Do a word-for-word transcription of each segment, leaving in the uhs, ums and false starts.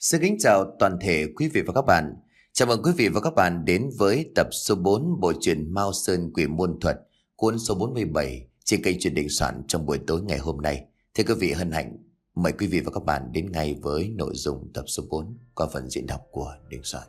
Xin kính chào toàn thể quý vị và các bạn. Chào mừng quý vị và các bạn đến với tập số bốn bộ truyện Mao Sơn Quỷ Môn Thuật, cuốn số bốn mươi bảy trên kênh Truyện Đình Soạn trong buổi tối ngày hôm nay. Thưa quý vị hân hạnh mời quý vị và các bạn đến ngay với nội dung tập số bốn qua phần diễn đọc của Đình Soạn.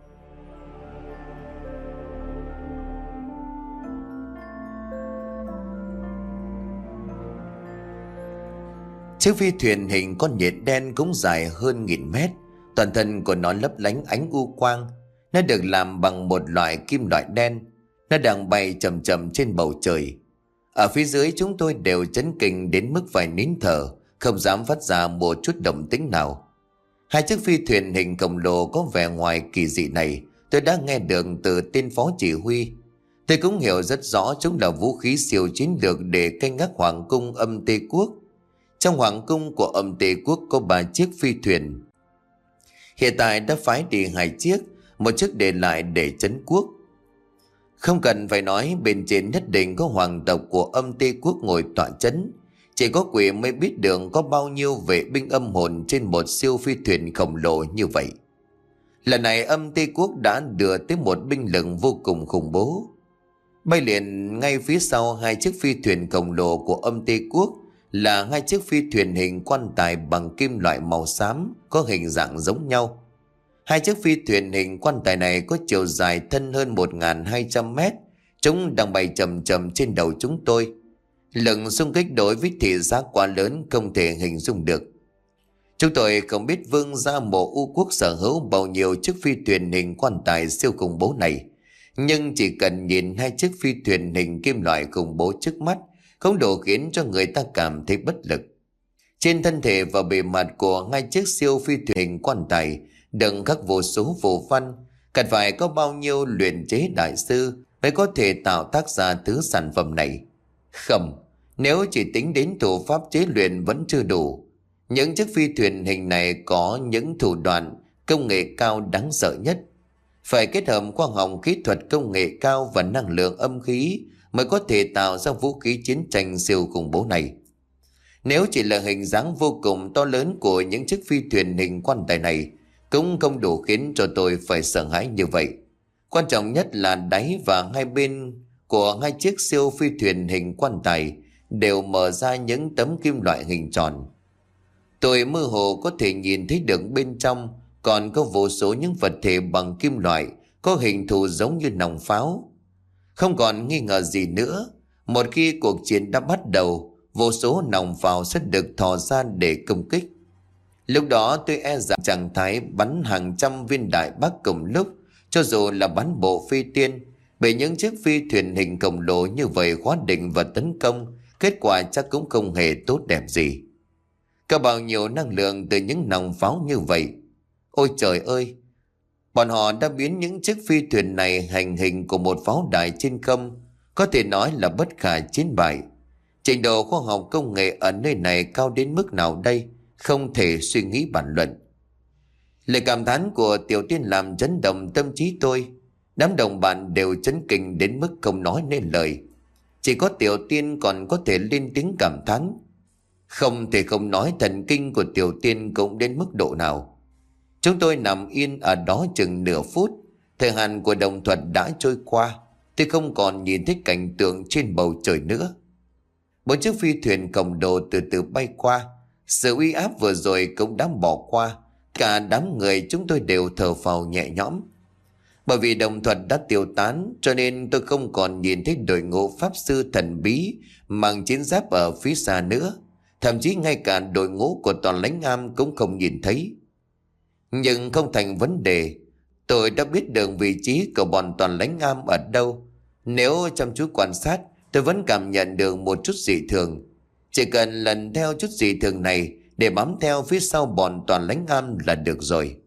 Chiếc phi thuyền hình con nhện đen cũng dài hơn nghìn mét. Toàn thân của nó lấp lánh ánh u quang. Nó được làm bằng một loại kim loại đen. Nó đang bay chậm chậm trên bầu trời. Ở phía dưới chúng tôi đều chấn kinh đến mức phải nín thở, không dám phát ra một chút động tĩnh nào. Hai chiếc phi thuyền hình khổng lồ có vẻ ngoài kỳ dị này tôi đã nghe được từ tên phó chỉ huy. Tôi cũng hiểu rất rõ chúng là vũ khí siêu chiến lược để canh gác hoàng cung Âm Tê Quốc. Trong hoàng cung của Âm Tê Quốc có ba chiếc phi thuyền. Hiện tại đã phái đi hai chiếc, một chiếc để lại để trấn quốc. Không cần phải nói, bên trên nhất định có hoàng tộc của Âm Tê Quốc ngồi tọa trấn. Chỉ có quỷ mới biết được có bao nhiêu vệ binh âm hồn trên một siêu phi thuyền khổng lồ như vậy. Lần này Âm Tê Quốc đã đưa tới một binh lực vô cùng khủng bố. Bay liền ngay phía sau hai chiếc phi thuyền khổng lồ của Âm Tê Quốc là hai chiếc phi thuyền hình quan tài bằng kim loại màu xám có hình dạng giống nhau. Hai chiếc phi thuyền hình quan tài này có chiều dài thân hơn một nghìn hai trăm mét. Chúng đang bay chậm chậm trên đầu chúng tôi. Lực xung kích đối với thị giác quá lớn không thể hình dung được. Chúng tôi không biết vương gia mộ U Quốc sở hữu bao nhiêu chiếc phi thuyền hình quan tài siêu khủng bố này. Nhưng chỉ cần nhìn hai chiếc phi thuyền hình kim loại khủng bố trước mắt không đủ khiến cho người ta cảm thấy bất lực. Trên thân thể và bề mặt của hai chiếc siêu phi thuyền hình quan tài đựng khắc vô số phù văn. Cần phải có bao nhiêu luyện chế đại sư mới có thể tạo tác ra thứ sản phẩm này. Không, nếu chỉ tính đến thủ pháp chế luyện vẫn chưa đủ. Những chiếc phi thuyền hình này có những thủ đoạn công nghệ cao đáng sợ nhất. Phải kết hợp khoa học kỹ thuật công nghệ cao và năng lượng âm khí mới có thể tạo ra vũ khí chiến tranh siêu khủng bố này. Nếu chỉ là hình dáng vô cùng to lớn của những chiếc phi thuyền hình quan tài này cũng không đủ khiến cho tôi phải sợ hãi như vậy. Quan trọng nhất là đáy và hai bên của hai chiếc siêu phi thuyền hình quan tài đều mở ra những tấm kim loại hình tròn. Tôi mơ hồ có thể nhìn thấy được bên trong còn có vô số những vật thể bằng kim loại có hình thù giống như nòng pháo. Không còn nghi ngờ gì nữa, một khi cuộc chiến đã bắt đầu, vô số nòng pháo sẽ được thò ra để công kích. Lúc đó tôi e rằng trạng thái bắn hàng trăm viên đại bác cùng lúc, cho dù là bắn bộ phi tiên, bởi những chiếc phi thuyền hình khổng lồ như vậy khóa định và tấn công, kết quả chắc cũng không hề tốt đẹp gì. Có bao nhiêu năng lượng từ những nòng pháo như vậy. Ôi trời ơi! Bọn họ đã biến những chiếc phi thuyền này thành hình của một pháo đài trên không, có thể nói là bất khả chiến bại. Trình độ khoa học công nghệ ở nơi này cao đến mức nào đây, không thể suy nghĩ bàn luận. Lời cảm thán của Tiểu Tiên làm chấn động tâm trí tôi. Đám đồng bạn đều chấn kinh đến mức không nói nên lời. Chỉ có Tiểu Tiên còn có thể lên tiếng cảm thán. Không thể không nói thần kinh của Tiểu Tiên cũng đến mức độ nào. Chúng tôi nằm yên ở đó chừng nửa phút. Thời hạn của đồng thuật đã trôi qua. Tôi không còn nhìn thấy cảnh tượng trên bầu trời nữa. Một chiếc phi thuyền khổng lồ từ từ bay qua. Sự uy áp vừa rồi cũng đã bỏ qua. Cả đám người chúng tôi đều thở phào nhẹ nhõm. Bởi vì đồng thuật đã tiêu tán, cho nên tôi không còn nhìn thấy đội ngũ pháp sư thần bí mang chiến giáp ở phía xa nữa. Thậm chí ngay cả đội ngũ của toàn lãnh am cũng không nhìn thấy. Nhưng không thành vấn đề. Tôi đã biết được vị trí của bọn toàn lãnh am ở đâu. Nếu chăm chú quan sát, tôi vẫn cảm nhận được một chút dị thường. Chỉ cần lần theo chút dị thường này để bám theo phía sau bọn toàn lãnh am là được rồi.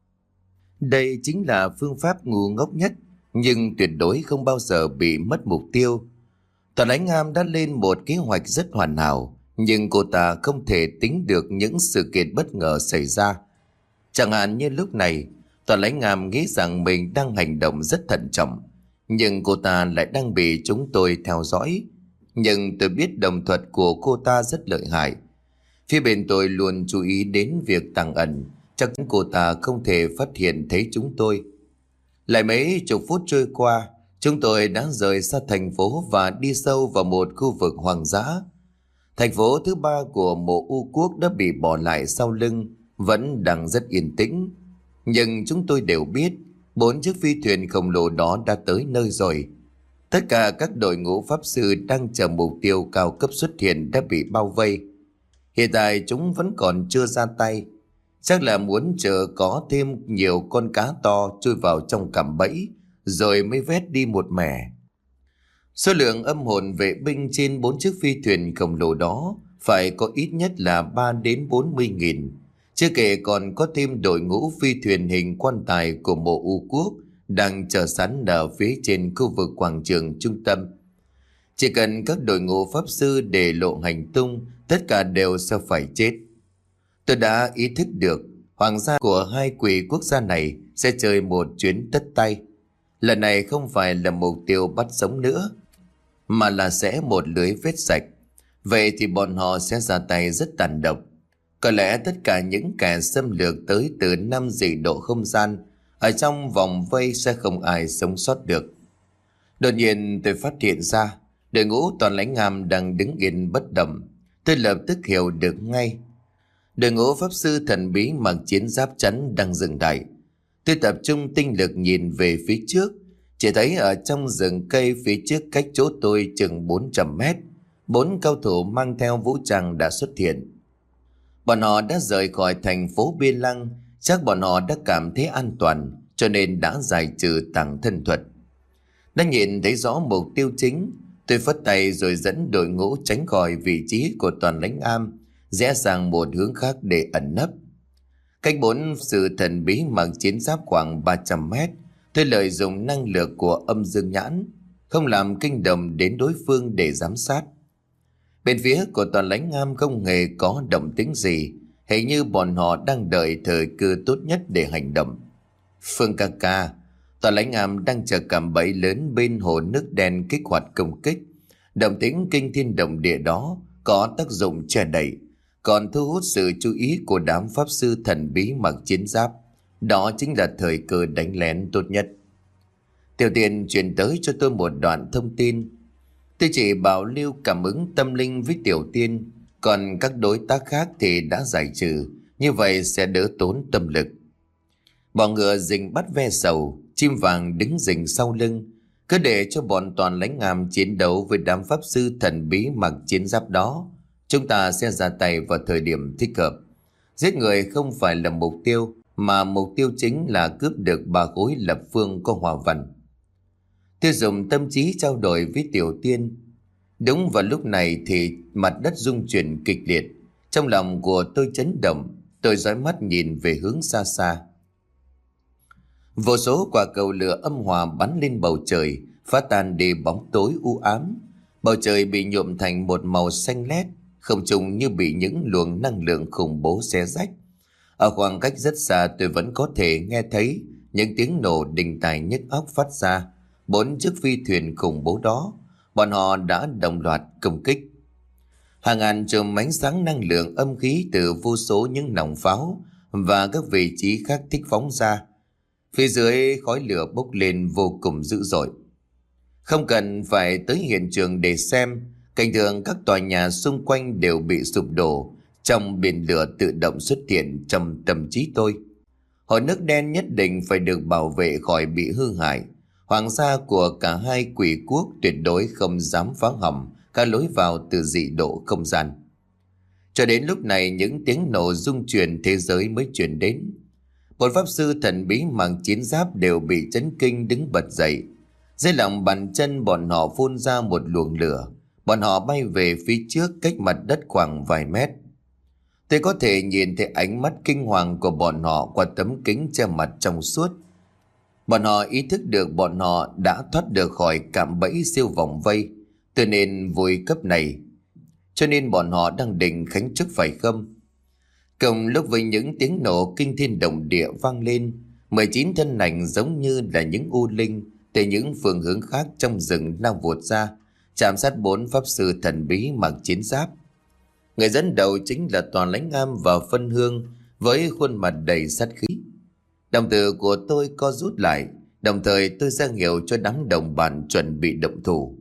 Đây chính là phương pháp ngu ngốc nhất, nhưng tuyệt đối không bao giờ bị mất mục tiêu. Toàn lãnh am đã lên một kế hoạch rất hoàn hảo, nhưng cô ta không thể tính được những sự kiện bất ngờ xảy ra. Chẳng hạn như lúc này, Toàn lãnh am nghĩ rằng mình đang hành động rất thận trọng, nhưng cô ta lại đang bị chúng tôi theo dõi. Nhưng tôi biết đồng thuật của cô ta rất lợi hại. Phía bên tôi luôn chú ý đến việc tàng ẩn, chắc chắn cô ta không thể phát hiện thấy chúng tôi. Lại mấy chục phút trôi qua, chúng tôi đã rời xa thành phố và đi sâu vào một khu vực hoang dã. Thành phố thứ ba của mộ U Quốc đã bị bỏ lại sau lưng, vẫn đang rất yên tĩnh. Nhưng chúng tôi đều biết, bốn chiếc phi thuyền khổng lồ đó đã tới nơi rồi. Tất cả các đội ngũ pháp sư đang chờ mục tiêu cao cấp xuất hiện đã bị bao vây. Hiện tại chúng vẫn còn chưa ra tay. Chắc là muốn chờ có thêm nhiều con cá to chui vào trong cạm bẫy, rồi mới vét đi một mẻ. Số lượng âm hồn vệ binh trên bốn chiếc phi thuyền khổng lồ đó phải có ít nhất là ba đến bốn mươi nghìn. Chưa kể còn có thêm đội ngũ phi thuyền hình quan tài của mộ U Quốc đang chờ sẵn ở phía trên khu vực quảng trường trung tâm. Chỉ cần các đội ngũ pháp sư để lộ hành tung, tất cả đều sẽ phải chết. Tôi đã ý thức được hoàng gia của hai quỷ quốc gia này sẽ chơi một chuyến tất tay. Lần này không phải là mục tiêu bắt sống nữa, mà là sẽ một lưới vết sạch. Vậy thì bọn họ sẽ ra tay rất tàn độc. Có lẽ tất cả những kẻ xâm lược tới từ năm dị độ không gian, ở trong vòng vây sẽ không ai sống sót được. Đột nhiên tôi phát hiện ra đội ngũ toàn lãnh Am đang đứng yên bất động. Tôi lập tức hiểu được ngay. Đội ngũ pháp sư thần bí mặc chiến giáp chắn đang dừng lại. Tôi tập trung tinh lực nhìn về phía trước, chỉ thấy ở trong rừng cây phía trước cách chỗ tôi chừng bốn trăm mét, bốn cao thủ mang theo vũ trang đã xuất hiện. Bọn họ đã rời khỏi thành phố Biên Lăng, chắc bọn họ đã cảm thấy an toàn, cho nên đã giải trừ tàng thân thuật. Đã nhìn thấy rõ mục tiêu chính, tôi phất tay rồi dẫn đội ngũ tránh khỏi vị trí của toàn lãnh Am, rẽ sang một hướng khác để ẩn nấp. Cách bốn sự thần bí mặc chiến giáp khoảng ba trăm mét, tôi lợi dụng năng lực của âm dương nhãn, không làm kinh động đến đối phương để giám sát. Bên phía của toàn lãnh Am không hề có động tĩnh gì, hình như bọn họ đang đợi thời cơ tốt nhất để hành động. Phương ca ca, toàn lãnh Am đang chờ cạm bẫy lớn bên hồ nước đen kích hoạt công kích. Động tĩnh kinh thiên động địa đó có tác dụng che đậy, còn thu hút sự chú ý của đám pháp sư thần bí mặc chiến giáp. Đó chính là thời cơ đánh lén tốt nhất. Tiểu Tiền truyền tới cho tôi một đoạn thông tin. Tôi chỉ bảo lưu cảm ứng tâm linh với Tiểu Tiên, còn các đối tác khác thì đã giải trừ, như vậy sẽ đỡ tốn tâm lực. Bọ ngựa rình bắt ve sầu, chim vàng đứng rình sau lưng, cứ để cho bọn toàn lãnh Am chiến đấu với đám pháp sư thần bí mặc chiến giáp đó. Chúng ta sẽ ra tay vào thời điểm thích hợp. Giết người không phải là mục tiêu, mà mục tiêu chính là cướp được ba khối lập phương có hòa văn. Tôi dùng tâm trí trao đổi với Tiểu Tiên. Đúng vào lúc này thì mặt đất rung chuyển kịch liệt. Trong lòng của tôi chấn động, tôi dõi mắt nhìn về hướng xa xa. Vô số quả cầu lửa âm hòa bắn lên bầu trời, phá tan đi bóng tối u ám. Bầu trời bị nhuộm thành một màu xanh lét, không trung như bị những luồng năng lượng khủng bố xé rách. Ở khoảng cách rất xa tôi vẫn có thể nghe thấy những tiếng nổ đình tài nhức óc phát ra. Bốn chiếc phi thuyền khủng bố đó, bọn họ đã đồng loạt công kích. Hàng ngàn chùm ánh sáng năng lượng âm khí từ vô số những nòng pháo và các vị trí khác thích phóng ra. Phía dưới khói lửa bốc lên vô cùng dữ dội. Không cần phải tới hiện trường để xem, cảnh tượng các tòa nhà xung quanh đều bị sụp đổ trong biển lửa tự động xuất hiện trong tâm trí tôi. Hồ nước đen nhất định phải được bảo vệ khỏi bị hư hại. Hoàng gia của cả hai quỷ quốc tuyệt đối không dám phá hỏng các lối vào từ dị độ không gian. Cho đến lúc này những tiếng nổ rung chuyển thế giới mới chuyển đến. Một pháp sư thần bí mang chiến giáp đều bị chấn kinh đứng bật dậy. Dưới lòng bàn chân bọn họ phun ra một luồng lửa. Bọn họ bay về phía trước cách mặt đất khoảng vài mét. Tôi có thể nhìn thấy ánh mắt kinh hoàng của bọn họ qua tấm kính che mặt trong suốt. Bọn họ ý thức được bọn họ đã thoát được khỏi cạm bẫy siêu vòng vây, từ nền vùi cấp này. Cho nên bọn họ đang định khánh chức phải không? Cùng lúc với những tiếng nổ kinh thiên động địa vang lên, mười chín thân ảnh giống như là những u linh từ những phương hướng khác trong rừng lao vụt ra, chạm sát bốn pháp sư thần bí mặc chiến giáp. Người dẫn đầu chính là toàn lãnh Am và phân hương, với khuôn mặt đầy sát khí. Đồng tử của tôi co rút lại, đồng thời tôi ra hiệu cho đám đồng bạn chuẩn bị động thủ.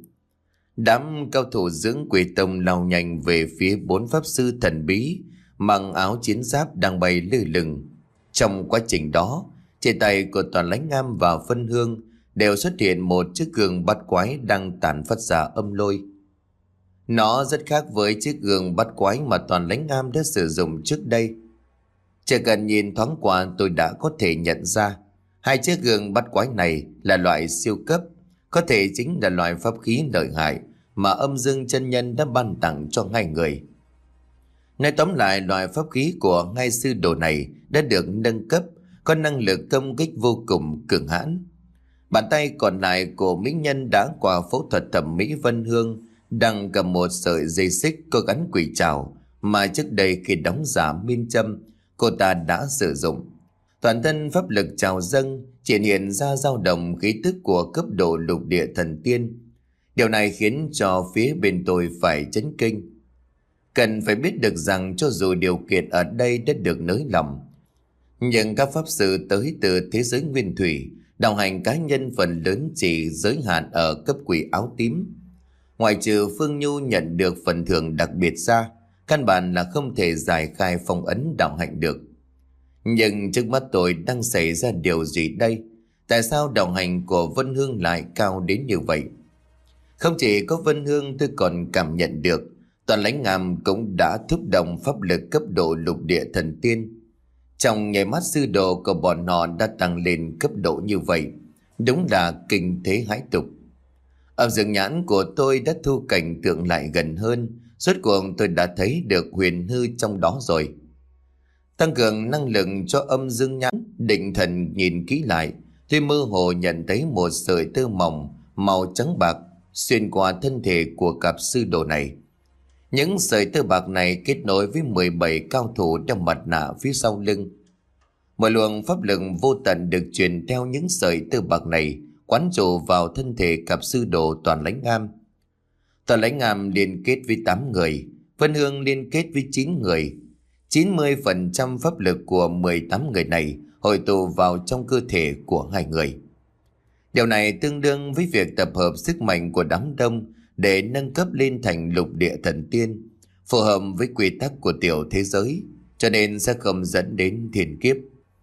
Đám cao thủ dưỡng quỷ tông lao nhanh về phía bốn pháp sư thần bí mặc áo chiến giáp đang bay lơ lửng. Trong quá trình đó, trên tay của Toàn Lãnh Ngam và Vân Hương đều xuất hiện một chiếc gương bắt quái đang tản phát ra âm lôi. Nó rất khác với chiếc gương bắt quái mà Toàn Lãnh Ngam đã sử dụng trước đây. Chỉ cần nhìn thoáng qua tôi đã có thể nhận ra hai chiếc gương bắt quái này là loại siêu cấp, có thể chính là loại pháp khí lợi hại mà Âm Dương chân nhân đã ban tặng cho hai người. Nói tóm lại, loại pháp khí của hai sư đồ này đã được nâng cấp, có năng lực công kích vô cùng cường hãn. Bàn tay còn lại của mỹ nhân đã qua phẫu thuật thẩm mỹ Vân Hương đang cầm một sợi dây xích có gắn quỷ trảo mà trước đây khi đóng giả miên châm cô ta đã sử dụng. Toàn thân pháp lực trào dâng, triển hiện ra dao động khí tức của cấp độ lục địa thần tiên. Điều này khiến cho phía bên tôi phải chấn kinh. Cần phải biết được rằng cho dù điều kiện ở đây đã được nới lỏng, nhưng các pháp sư tới từ thế giới nguyên thủy, đạo hành cá nhân phần lớn chỉ giới hạn ở cấp quỷ áo tím. Ngoài trừ Phương Nhu nhận được phần thưởng đặc biệt ra, căn bản là không thể giải khai phong ấn đạo hạnh được. Nhưng trước mắt tôi đang xảy ra điều gì đây? Tại sao đạo hành của Vân Hương lại cao đến như vậy? Không chỉ có Vân Hương, tôi còn cảm nhận được Toàn Lãnh Ngam cũng đã thúc động pháp lực cấp độ lục địa thần tiên. Trong nháy mắt sư đồ của bọn họ đã tăng lên cấp độ như vậy, đúng là kinh thế hãi tục. Ở rừng nhãn của tôi đã thu cảnh tượng lại gần hơn, rốt cuộc tôi đã thấy được huyền hư trong đó rồi. Tăng cường năng lực cho âm dương nhãn, định thần nhìn kỹ lại, tôi mơ hồ nhận thấy một sợi tơ mỏng màu trắng bạc xuyên qua thân thể của cặp sư đồ này. Những sợi tơ bạc này kết nối với mười bảy cao thủ đeo mặt nạ phía sau lưng. Một luồng pháp lực vô tận được truyền theo những sợi tơ bạc này, quán trụ vào thân thể cặp sư đồ Toàn Lãnh Ngam. Toàn Lãnh Ngam liên kết với tám người, Vân Hương liên kết với chín người. chín mươi phần trăm pháp lực của mười tám người này hội tụ vào trong cơ thể của hai người. Điều này tương đương với việc tập hợp sức mạnh của đám đông để nâng cấp lên thành lục địa thần tiên, phù hợp với quy tắc của tiểu thế giới, cho nên sẽ không dẫn đến thiên kiếp.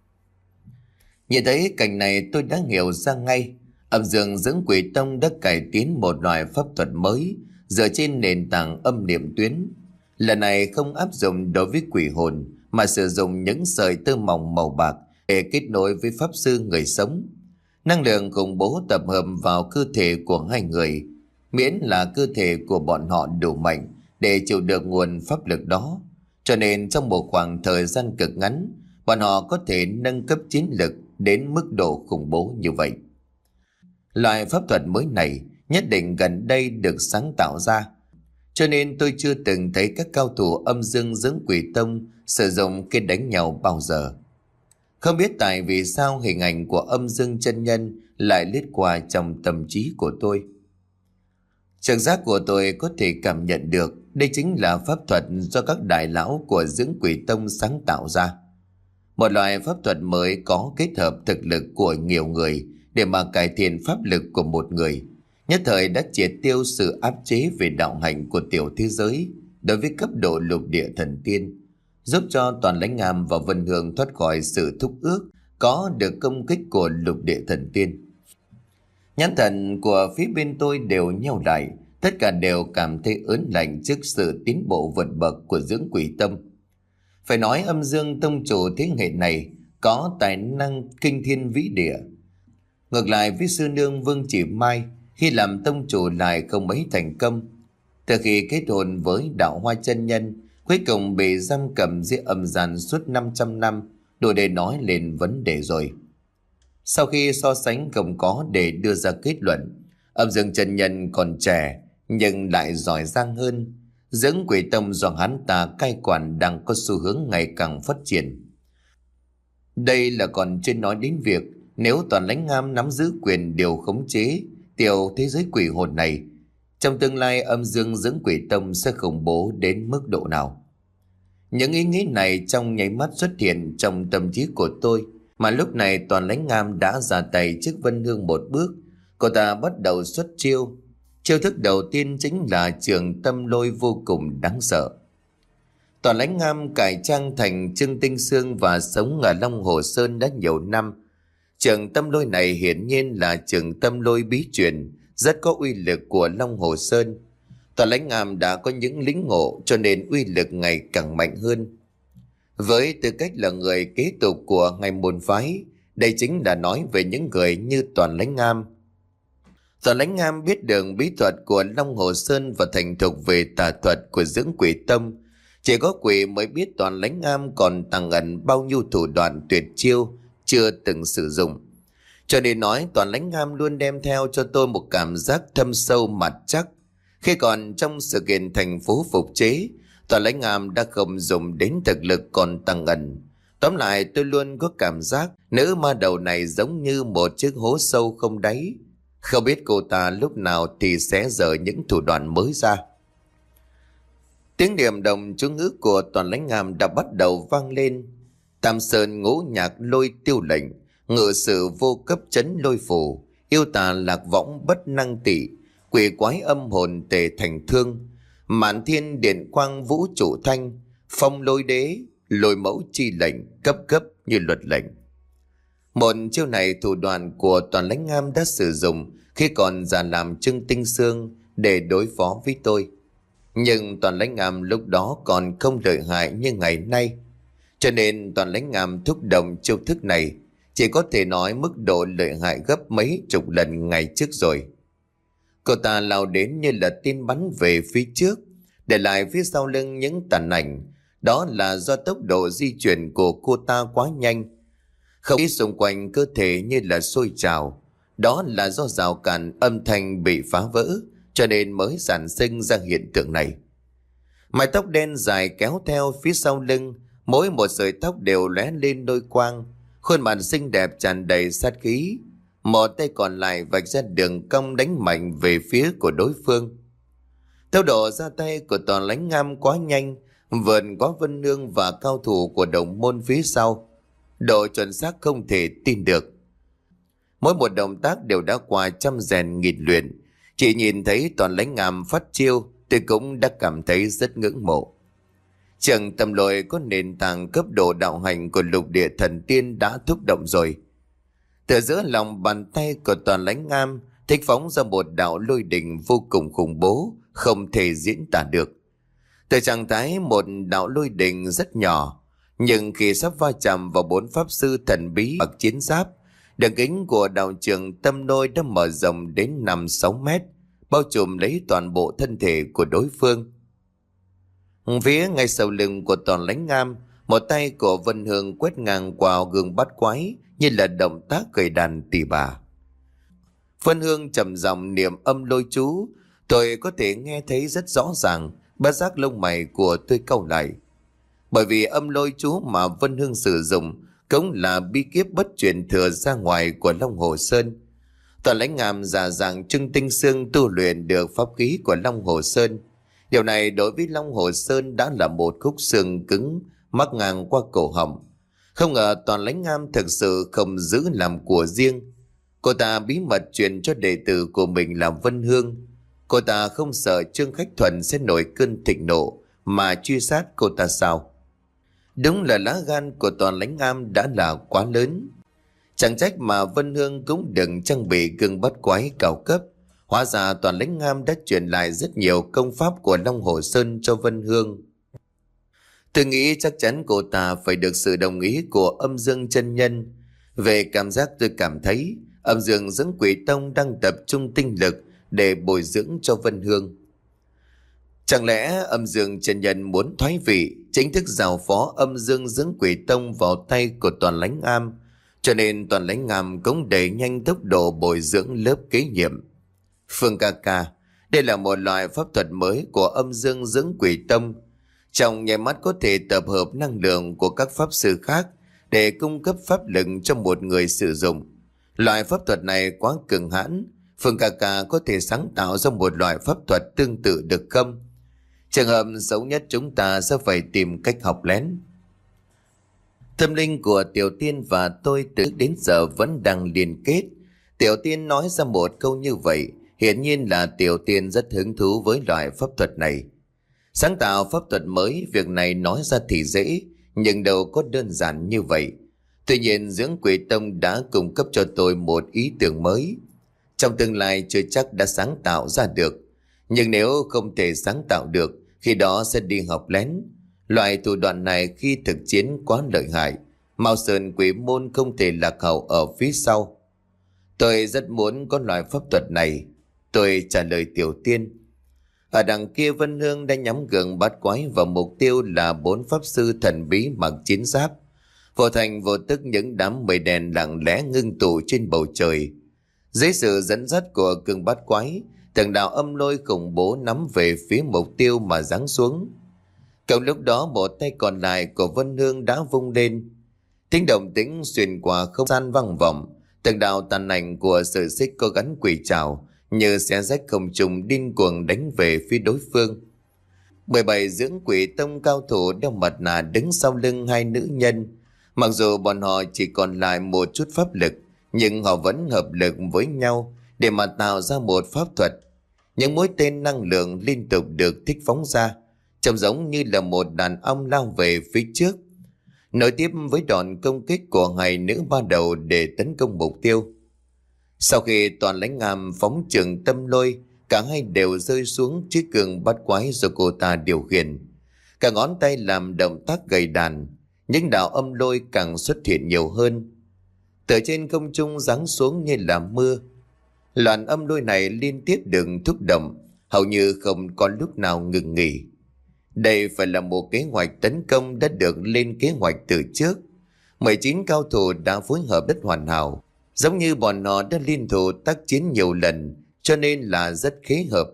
Nhìn thấy cảnh này tôi đã hiểu ra ngay, Âm Dương dưỡng quỷ tông đã cải tiến một loại pháp thuật mới dựa trên nền tảng âm niệm tuyến. Lần này không áp dụng đối với quỷ hồn mà sử dụng những sợi tơ mỏng màu bạc để kết nối với pháp sư người sống. Năng lượng khủng bố tập hợp vào cơ thể của hai người, miễn là cơ thể của bọn họ đủ mạnh để chịu được nguồn pháp lực đó. Cho nên trong một khoảng thời gian cực ngắn, bọn họ có thể nâng cấp chiến lực đến mức độ khủng bố như vậy. Loại pháp thuật mới này nhất định gần đây được sáng tạo ra, cho nên tôi chưa từng thấy các cao thủ âm dương dưỡng quỷ tông sử dụng khi đánh nhau bao giờ. Không biết tại vì sao hình ảnh của Âm Dương chân nhân lại lướt qua trong tâm trí của tôi. Trực giác của tôi có thể cảm nhận được đây chính là pháp thuật do các đại lão của dưỡng quỷ tông sáng tạo ra. Một loại pháp thuật mới có kết hợp thực lực của nhiều người để mà cải thiện pháp lực của một người, nhất thời đã triệt tiêu sự áp chế về đạo hành của tiểu thế giới đối với cấp độ lục địa thần tiên, giúp cho Toàn Lãnh Ngam và Vân Hương thoát khỏi sự thúc ước có được công kích của lục địa thần tiên. Nhãn thần của phía bên tôi đều nheo lại, tất cả đều cảm thấy ớn lạnh trước sự tiến bộ vượt bậc của dưỡng quỷ tâm. Phải nói Âm Dương tông chủ thế hệ này có tài năng kinh thiên vĩ địa. Ngược lại với sư nương Vương Chỉ Mai, khi làm tông chủ lại không mấy thành công. Từ khi kết hôn với đạo Hoa chân nhân, cuối cùng bị giam cầm dưới âm gian suốt năm trăm năm, đủ để nói lên vấn đề rồi. Sau khi so sánh không có để đưa ra kết luận, Âm Dương chân nhân còn trẻ nhưng lại giỏi giang hơn. Dưỡng quỷ tông do hắn ta cai quản đang có xu hướng ngày càng phát triển. Đây là còn chưa nói đến việc nếu Toàn Lãnh Ngam nắm giữ quyền điều khống chế tiểu thế giới quỷ hồn này, trong tương lai Âm Dương dưỡng quỷ tông sẽ khủng bố đến mức độ nào. Những ý nghĩ này trong nháy mắt xuất hiện trong tâm trí của tôi, mà lúc này Toàn Lãnh Ngam đã ra tay trước Vân Hương một bước. Cô ta bắt đầu xuất chiêu. Chiêu thức đầu tiên chính là trường tâm lôi vô cùng đáng sợ. Toàn Lãnh Ngam cải trang thành Trương Tinh Sương và sống ở Long Hồ Sơn đã nhiều năm. Trường tâm lôi này hiển nhiên là trường tâm lôi bí truyền, rất có uy lực của Long Hồ Sơn. Toàn Lãnh Ngam đã có những lĩnh ngộ cho nên uy lực ngày càng mạnh hơn. Với tư cách là người kế tục của ngài môn phái, đây chính là nói về những người như Toàn Lãnh Ngam. Toàn Lãnh Ngam biết được bí thuật của Long Hồ Sơn và thành thục về tà thuật của Dưỡng Quỷ Tông. Chỉ có quỷ mới biết Toàn Lãnh Ngam còn tàng ẩn bao nhiêu thủ đoạn tuyệt chiêu chưa từng sử dụng. Cho nên nói Toàn Lãnh Ngam luôn đem theo cho tôi một cảm giác thâm sâu mặt chắc. Khi còn trong sự kiện thành phố phục chế, Toàn Lãnh Ngam đã không dùng đến thực lực còn tàng ẩn. Tóm lại tôi luôn có cảm giác nữ ma đầu này giống như một chiếc hố sâu không đáy. Không biết cô ta lúc nào thì sẽ dở những thủ đoạn mới ra. Tiếng niệm đồng chú ngữ của Toàn Lãnh Ngam đã bắt đầu vang lên. Tam Sơn Ngũ Nhạc Lôi Tiêu Lệnh, ngự sử vô cấp chấn lôi phủ, yêu tà lạc võng bất năng tị, quỷ quái âm hồn tề thành thương, mạn thiên điện quang vũ trụ thanh, phong lôi đế, lôi mẫu chi lệnh, cấp cấp như luật lệnh. Một chiêu này thủ đoạn của Toàn Lãnh Ngam đã sử dụng khi còn già làm Trương Tinh Sương để đối phó với tôi. Nhưng Toàn Lãnh Ngam lúc đó còn không lợi hại như ngày nay. Cho nên Toàn Lãnh Ngam thúc động chiêu thức này chỉ có thể nói mức độ lợi hại gấp mấy chục lần ngày trước rồi. Cô ta lao đến như là tin bắn về phía trước, để lại phía sau lưng những tàn ảnh. Đó là do tốc độ di chuyển của cô ta quá nhanh. Không khí xung quanh cơ thể như là sôi trào. Đó là do rào cản âm thanh bị phá vỡ, cho nên mới sản sinh ra hiện tượng này. Mái tóc đen dài kéo theo phía sau lưng, mỗi một sợi tóc đều lóe lên đôi quang. Khuôn mặt xinh đẹp tràn đầy sát khí. Một tay còn lại vạch ra đường cong đánh mạnh về phía của đối phương. Tốc độ ra tay của Toàn Lãnh Ngam quá nhanh, vượt quá Vân Nương và cao thủ của đồng môn phía sau. Độ chuẩn xác không thể tin được. Mỗi một động tác đều đã qua trăm rèn nghìn luyện. Chỉ nhìn thấy Toàn Lãnh Ngam phát chiêu, tôi cũng đã cảm thấy rất ngưỡng mộ. Trường tâm lôi có nền tảng cấp độ đạo hành của lục địa thần tiên đã thúc động rồi. Từ giữa lòng bàn tay của Toàn Lãnh Ngam thích phóng ra một đạo lôi đình vô cùng khủng bố, không thể diễn tả được. Từ trạng thái một đạo lôi đình rất nhỏ, nhưng khi sắp va chạm vào bốn pháp sư thần bí mặc chiến giáp, đường kính của đạo trường tâm lôi đã mở rộng đến năm sáu mét, bao trùm lấy toàn bộ thân thể của đối phương. Phía ngay sau lưng của Toàn Lãnh Ngam, một tay của Vân Hương quét ngang qua gương bát quái như là động tác gầy đàn tỉ bà. Vân Hương trầm giọng niệm âm lôi chú, tôi có thể nghe thấy rất rõ ràng. Bất giác lông mày của tôi cau lại, bởi vì âm lôi chú mà Vân Hương sử dụng cũng là bí kíp bất truyền thừa ra ngoài của Long Hồ Sơn. Toàn Lãnh Ngam giả dạng Trương Tinh Sương tu luyện được pháp khí của Long Hồ Sơn. Điều này đối với Long Hồ Sơn đã là một khúc xương cứng mắc ngang qua cổ họng. Không ngờ Toàn Lãnh Ngam thực sự không giữ làm của riêng. Cô ta bí mật truyền cho đệ tử của mình là Vân Hương. Cô ta không sợ Trương Khách Thuần sẽ nổi cơn thịnh nộ mà truy sát cô ta sao? Đúng là lá gan của Toàn Lãnh Ngam đã là quá lớn. Chẳng trách mà Vân Hương cũng đừng trang bị gương bắt quái cao cấp. Hóa ra Toàn Lãnh Ngam đã truyền lại rất nhiều công pháp của Long Hồ Sơn cho Vân Hương. Tôi nghĩ chắc chắn cô ta phải được sự đồng ý của Âm Dương chân nhân. Về cảm giác tôi cảm thấy Âm Dương Dưỡng Quỷ Tông đang tập trung tinh lực để bồi dưỡng cho Vân Hương. Chẳng lẽ Âm Dương chân nhân muốn thoái vị, chính thức giao phó Âm Dương Dưỡng Quỷ Tông vào tay của Toàn Lãnh Ngam, cho nên Toàn Lãnh Ngam cũng đẩy nhanh tốc độ bồi dưỡng lớp kế nhiệm. Phương ca ca, đây là một loại pháp thuật mới của Âm Dương Dưỡng Quỷ Tông. Trong nháy mắt có thể tập hợp năng lượng của các pháp sư khác để cung cấp pháp lực cho một người sử dụng. Loại pháp thuật này quá cường hãn, Phương ca ca có thể sáng tạo ra một loại pháp thuật tương tự được không? Trường hợp xấu nhất chúng ta sẽ phải tìm cách học lén. Tâm linh của Tiểu Tiên và tôi từ trước đến giờ vẫn đang liên kết. Tiểu Tiên nói ra một câu như vậy, hiển nhiên là Tiểu Tiên rất hứng thú với loại pháp thuật này. Sáng tạo pháp thuật mới, việc này nói ra thì dễ, nhưng đâu có đơn giản như vậy. Tuy nhiên Dưỡng Quỷ Tông đã cung cấp cho tôi một ý tưởng mới. Trong tương lai chưa chắc đã sáng tạo ra được, nhưng nếu không thể sáng tạo được, khi đó sẽ đi học lén. Loại thủ đoạn này khi thực chiến quá lợi hại, Mao Sơn Quỷ Môn không thể lạc hậu ở phía sau. Tôi rất muốn có loại pháp thuật này, tôi trả lời Tiểu Tiên. Ở đằng kia Vân Hương đã nhắm gượng bát quái vào mục tiêu là bốn pháp sư thần bí mặc chiến giáp. Vô thành vô tức những đám mây đèn lặng lẽ ngưng tụ trên bầu trời. Dưới sự dẫn dắt của cường bát quái, từng đạo âm lôi khủng bố nắm về phía mục tiêu mà giáng xuống. Cộng lúc đó một tay còn lại của Vân Hương đã vung lên. Tiếng động tĩnh xuyên qua không gian vang vọng, từng đạo tàn ảnh của sợi xích có gắn quỷ trảo như xé rách không trung điên cuồng đánh về phía đối phương. mười bảy Dưỡng Quỷ Tông cao thủ đeo mặt nạ đứng sau lưng hai nữ nhân. Mặc dù bọn họ chỉ còn lại một chút pháp lực, nhưng họ vẫn hợp lực với nhau để mà tạo ra một pháp thuật. Những mũi tên năng lượng liên tục được thích phóng ra, trông giống như là một đàn ong lao về phía trước, nối tiếp với đòn công kích của hai nữ ba đầu để tấn công mục tiêu. Sau khi toàn lãnh ngàm phóng trường tâm lôi, cả hai đều rơi xuống chiếc cường bát quái do cô ta điều khiển. Cả ngón tay làm động tác gầy đàn, những đạo âm lôi càng xuất hiện nhiều hơn. Từ trên không trung giáng xuống như là mưa. Loạt âm lôi này liên tiếp được thúc động, hầu như không có lúc nào ngừng nghỉ. Đây phải là một kế hoạch tấn công đã được lên kế hoạch từ trước. mười chín cao thủ đã phối hợp rất hoàn hảo, giống như bọn họ đã liên thủ tác chiến nhiều lần, cho nên là rất khế hợp.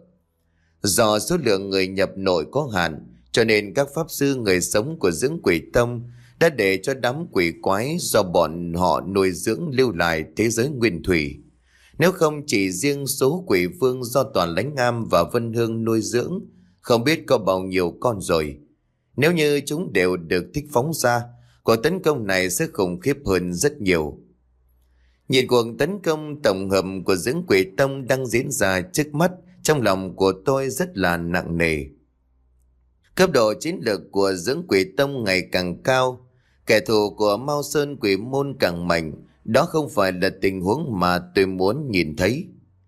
Do số lượng người nhập nội có hạn, cho nên các pháp sư người sống của Dưỡng Quỷ Tông đã để cho đám quỷ quái do bọn họ nuôi dưỡng lưu lại thế giới nguyên thủy. Nếu không chỉ riêng số quỷ vương do Toàn Lãnh Am và Vân Hương nuôi dưỡng, không biết có bao nhiêu con rồi. Nếu như chúng đều được thích phóng ra, cuộc tấn công này sẽ khủng khiếp hơn rất nhiều. Nhìn cuộc tấn công tổng hợp của Dưỡng Quỷ Tông đang diễn ra trước mắt, trong lòng của tôi rất là nặng nề. Cấp độ chiến lược của Dưỡng Quỷ Tông ngày càng cao, kẻ thù của Mao Sơn Quỷ Môn càng mạnh. Đó không phải là tình huống mà tôi muốn nhìn thấy.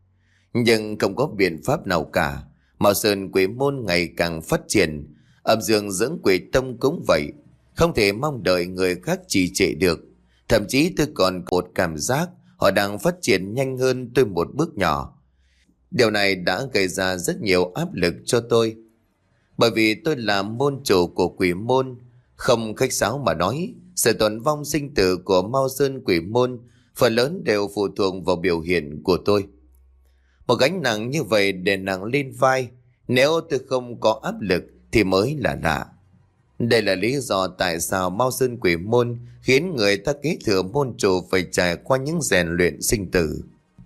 Nhưng không có biện pháp nào cả. Mao Sơn Quỷ Môn ngày càng phát triển, âm dương Dưỡng Quỷ Tông cũng vậy. Không thể mong đợi người khác trì trệ được. Thậm chí tôi còn một cảm giác họ đang phát triển nhanh hơn tôi một bước nhỏ. Điều này đã gây ra rất nhiều áp lực cho tôi. Bởi vì tôi là môn chủ của Quỷ Môn, không khách sáo mà nói, sự tồn vong sinh tử của Mao Sơn Quỷ Môn phần lớn đều phụ thuộc vào biểu hiện của tôi. Một gánh nặng như vậy đè nặng lên vai, nếu tôi không có áp lực thì mới là lạ. Đây là lý do tại sao Mao Sơn Quỷ Môn khiến người ta kế thừa môn chủ phải trải qua những rèn luyện sinh tử.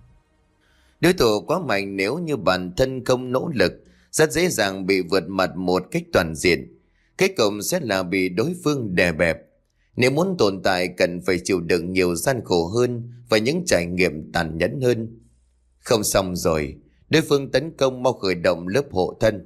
Đối thủ quá mạnh, nếu như bản thân không nỗ lực, rất dễ dàng bị vượt mặt một cách toàn diện. Kết cục sẽ là bị đối phương đè bẹp. Nếu muốn tồn tại cần phải chịu đựng nhiều gian khổ hơn và những trải nghiệm tàn nhẫn hơn. Không xong rồi, đối phương tấn công mau khởi động lớp hộ thân.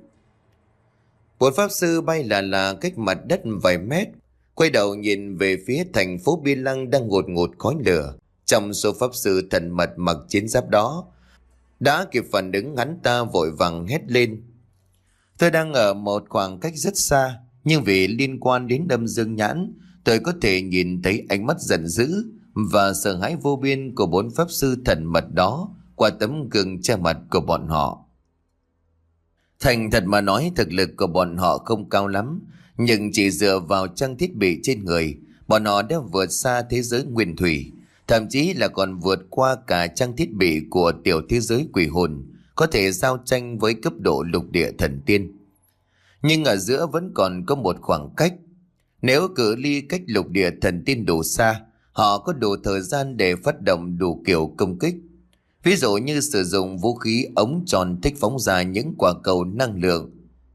Một pháp sư bay là là cách mặt đất vài mét, quay đầu nhìn về phía thành phố Bi Lăng đang ngột ngột khói lửa. Trong số pháp sư thần mật mặc chiến giáp đó, đã kịp phản ứng, hắn ta vội vàng hét lên. Tôi đang ở một khoảng cách rất xa, nhưng vì liên quan đến âm dương nhãn, tôi có thể nhìn thấy ánh mắt giận dữ và sợ hãi vô biên của bốn pháp sư thần mật đó qua tấm gương che mặt của bọn họ. Thành thật mà nói, thực lực của bọn họ không cao lắm, nhưng chỉ dựa vào trang thiết bị trên người, bọn họ đã vượt xa thế giới nguyên thủy, thậm chí là còn vượt qua cả trang thiết bị của tiểu thế giới quỷ hồn, có thể giao tranh với cấp độ lục địa thần tiên. Nhưng ở giữa vẫn còn có một khoảng cách. Nếu cự ly cách lục địa thần tiên đủ xa, họ có đủ thời gian để phát động đủ kiểu công kích. Ví dụ như sử dụng vũ khí ống tròn thích phóng ra những quả cầu năng lượng.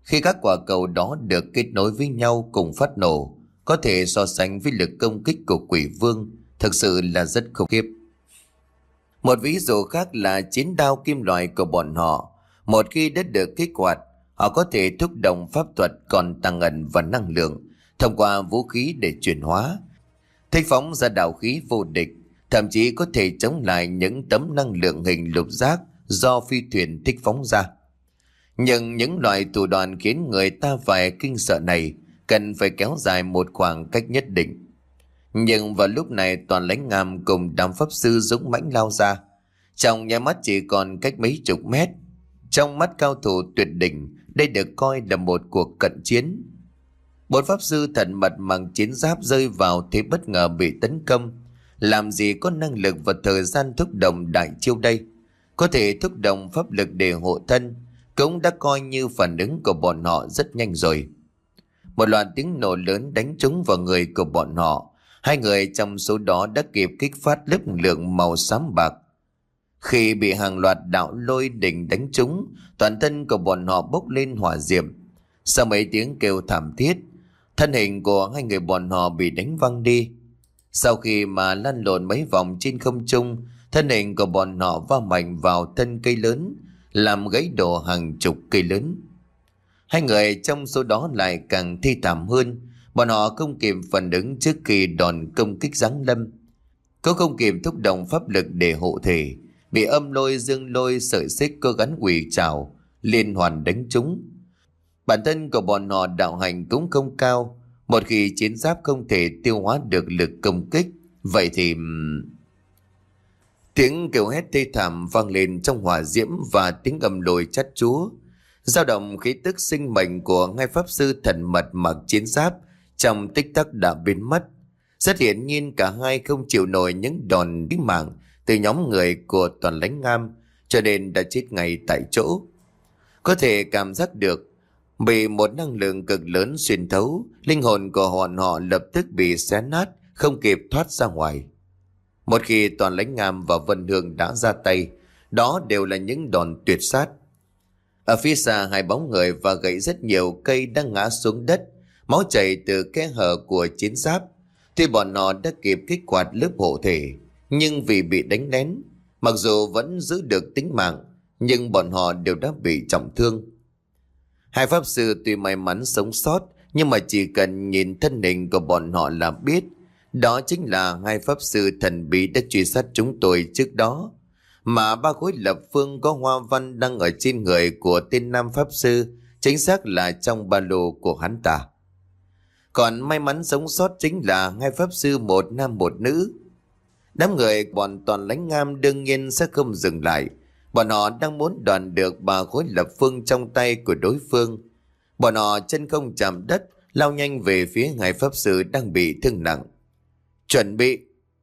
Khi các quả cầu đó được kết nối với nhau cùng phát nổ, có thể so sánh với lực công kích của quỷ vương, thực sự là rất khủng khiếp. Một ví dụ khác là chiến đao kim loại của bọn họ. Một khi đã được kích hoạt, họ có thể thúc động pháp thuật còn tàng ẩn và năng lượng thông qua vũ khí để chuyển hóa, thích phóng ra đạo khí vô địch, thậm chí có thể chống lại những tấm năng lượng hình lục giác do phi thuyền thích phóng ra. Nhưng những loại thủ đoạn khiến người ta phải kinh sợ này cần phải kéo dài một khoảng cách nhất định. Nhưng vào lúc này toàn lãnh ngam cùng đám pháp sư dũng mãnh lao ra. Trong nháy mắt chỉ còn cách mấy chục mét. Trong mắt cao thủ tuyệt đỉnh, đây được coi là một cuộc cận chiến. Bốn pháp sư thần mật mặc chiến giáp rơi vào thế bất ngờ bị tấn công. Làm gì có năng lực và thời gian thúc động đại chiêu đây? Có thể thúc động pháp lực để hộ thân, cũng đã coi như phản ứng của bọn họ rất nhanh rồi. Một loạt tiếng nổ lớn đánh trúng vào người của bọn họ. Hai người trong số đó đã kịp kích phát lực lượng màu xám bạc. Khi bị hàng loạt đạo lôi đình đánh trúng, toàn thân của bọn họ bốc lên hỏa diệm. Sau mấy tiếng kêu thảm thiết, thân hình của hai người bọn họ bị đánh văng đi. Sau khi mà lăn lộn mấy vòng trên không trung, thân hình của bọn họ va mạnh vào thân cây lớn, làm gãy đổ hàng chục cây lớn. Hai người trong số đó lại càng thi thảm hơn. Bọn họ không kịp phản ứng trước khi đòn công kích giáng lâm, cũng không kịp thúc động pháp lực để hộ thể, bị âm lôi dương lôi sợi xích có gắn quỷ trảo liên hoàn đánh trúng. Bản thân của bọn họ đạo hành cũng không cao. Một khi chiến giáp không thể tiêu hóa được lực công kích, vậy thì... Tiếng kêu hét thê thảm vang lên trong hỏa diễm và tiếng âm lôi chát chúa. Dao động khí tức sinh mệnh của hai pháp sư thần mật mặc chiến giáp trong tích tắc đã biến mất. Rất hiển nhiên cả hai không chịu nổi những đòn chí mạng từ nhóm người của toàn lãnh ngam, cho nên đã chết ngay tại chỗ. Có thể cảm giác được bị một năng lượng cực lớn xuyên thấu, linh hồn của bọn họ lập tức bị xé nát, không kịp thoát ra ngoài. Một khi toàn lãnh ngam và Vân Hương đã ra tay, đó đều là những đòn tuyệt sát. Ở phía xa hai bóng người và gãy rất nhiều cây đang ngã xuống đất, máu chảy từ kẽ hở của chiến giáp. Tuy bọn họ đã kịp kích hoạt lớp hộ thể, nhưng vì bị đánh lén, mặc dù vẫn giữ được tính mạng, nhưng bọn họ đều đã bị trọng thương. Hai pháp sư tuy may mắn sống sót, nhưng mà chỉ cần nhìn thân hình của bọn họ là biết, đó chính là hai pháp sư thần bí đã truy sát chúng tôi trước đó. Mà ba khối lập phương có hoa văn đang ở trên người của tên nam pháp sư, chính xác là trong ba lô của hắn ta. Còn may mắn sống sót chính là hai pháp sư một nam một nữ. Đám người bọn toàn lãnh ngam đương nhiên sẽ không dừng lại. Bọn họ đang muốn đoạt được ba khối lập phương trong tay của đối phương. Bọn họ chân không chạm đất, lao nhanh về phía hai pháp sư đang bị thương nặng. Chuẩn bị.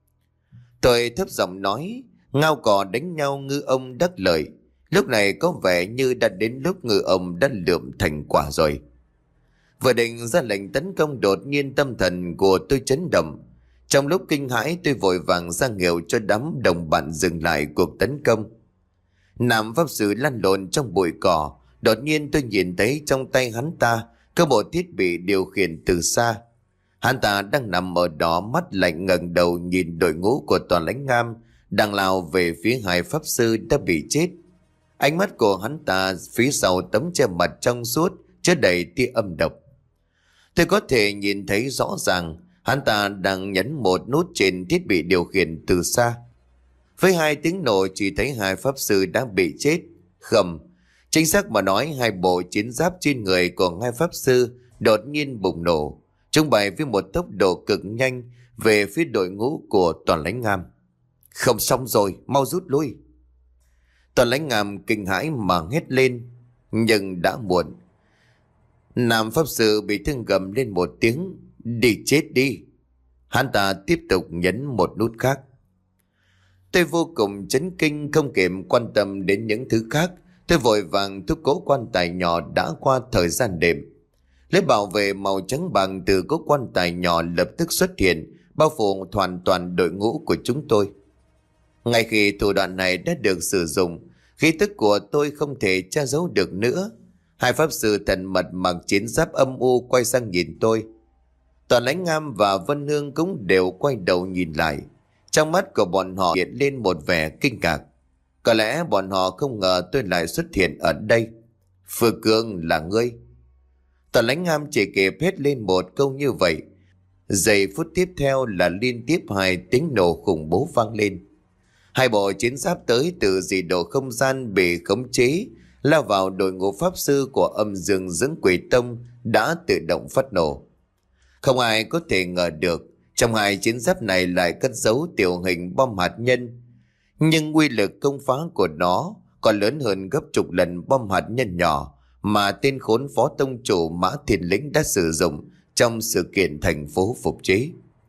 Tôi thấp giọng nói, ngao cò đánh nhau ngư ông đắc lợi. Lúc này có vẻ như đã đến lúc ngư ông đã lượm thành quả rồi. Vừa định ra lệnh tấn công, đột nhiên tâm thần của tôi chấn động. Trong lúc kinh hãi, tôi vội vàng ra hiệu cho đám đồng bạn dừng lại cuộc tấn công. Nam pháp sư lăn lộn trong bụi cỏ. Đột nhiên tôi nhìn thấy trong tay hắn ta có một thiết bị điều khiển từ xa. Hắn ta đang nằm ở đó, mắt lạnh ngẩng đầu nhìn đội ngũ của toàn lãnh ngam đang lao về phía hai pháp sư đã bị chết. Ánh mắt của hắn ta phía sau tấm che mặt trong suốt chứa đầy tia âm độc. Tôi có thể nhìn thấy rõ ràng hắn ta đang nhấn một nút trên thiết bị điều khiển từ xa. Với hai tiếng nổ chỉ thấy hai pháp sư đã bị chết. Khầm, chính xác mà nói, hai bộ chiến giáp trên người của hai pháp sư đột nhiên bùng nổ. Chúng bay với một tốc độ cực nhanh về phía đội ngũ của toàn lãnh ngam. Không xong rồi, mau rút lui. Toàn lãnh ngam kinh hãi mà hét lên, nhưng đã muộn. Nam pháp sư bị thương gầm lên một tiếng, đi chết đi. Hắn ta tiếp tục nhấn một nút khác. Tôi vô cùng chấn kinh, không kịp quan tâm đến những thứ khác. Tôi vội vàng thúc cố quan tài nhỏ đã qua thời gian đêm. Lấy bảo vệ màu trắng bạc từ cố quan tài nhỏ lập tức xuất hiện, bao phủ hoàn toàn đội ngũ của chúng tôi. Ngay khi thủ đoạn này đã được sử dụng, khí tức của tôi không thể che giấu được nữa. Hai pháp sư thần mật mặc chiến giáp âm u quay sang nhìn tôi. Toàn Lãnh Ngam và Vân Hương cũng đều quay đầu nhìn lại. Trong mắt của bọn họ hiện lên một vẻ kinh ngạc. Có lẽ bọn họ không ngờ tôi lại xuất hiện ở đây. Phương Cương là ngươi? Toàn Lãnh Ngam chỉ kịp hét lên một câu như vậy. Giây phút tiếp theo là liên tiếp hai tiếng nổ khủng bố vang lên. Hai bộ chiến giáp tới từ dị độ không gian bị khống chế lao vào đội ngũ pháp sư của Âm Dương Dưỡng Quỷ Tông đã tự động phát nổ. Không ai có thể ngờ được trong hai chiến giáp này lại cất giấu tiểu hình bom hạt nhân, nhưng uy lực công phá của nó còn lớn hơn gấp chục lần bom hạt nhân nhỏ mà tên khốn phó tông chủ Mã Thiên Lĩnh đã sử dụng trong sự kiện thành phố phục chế.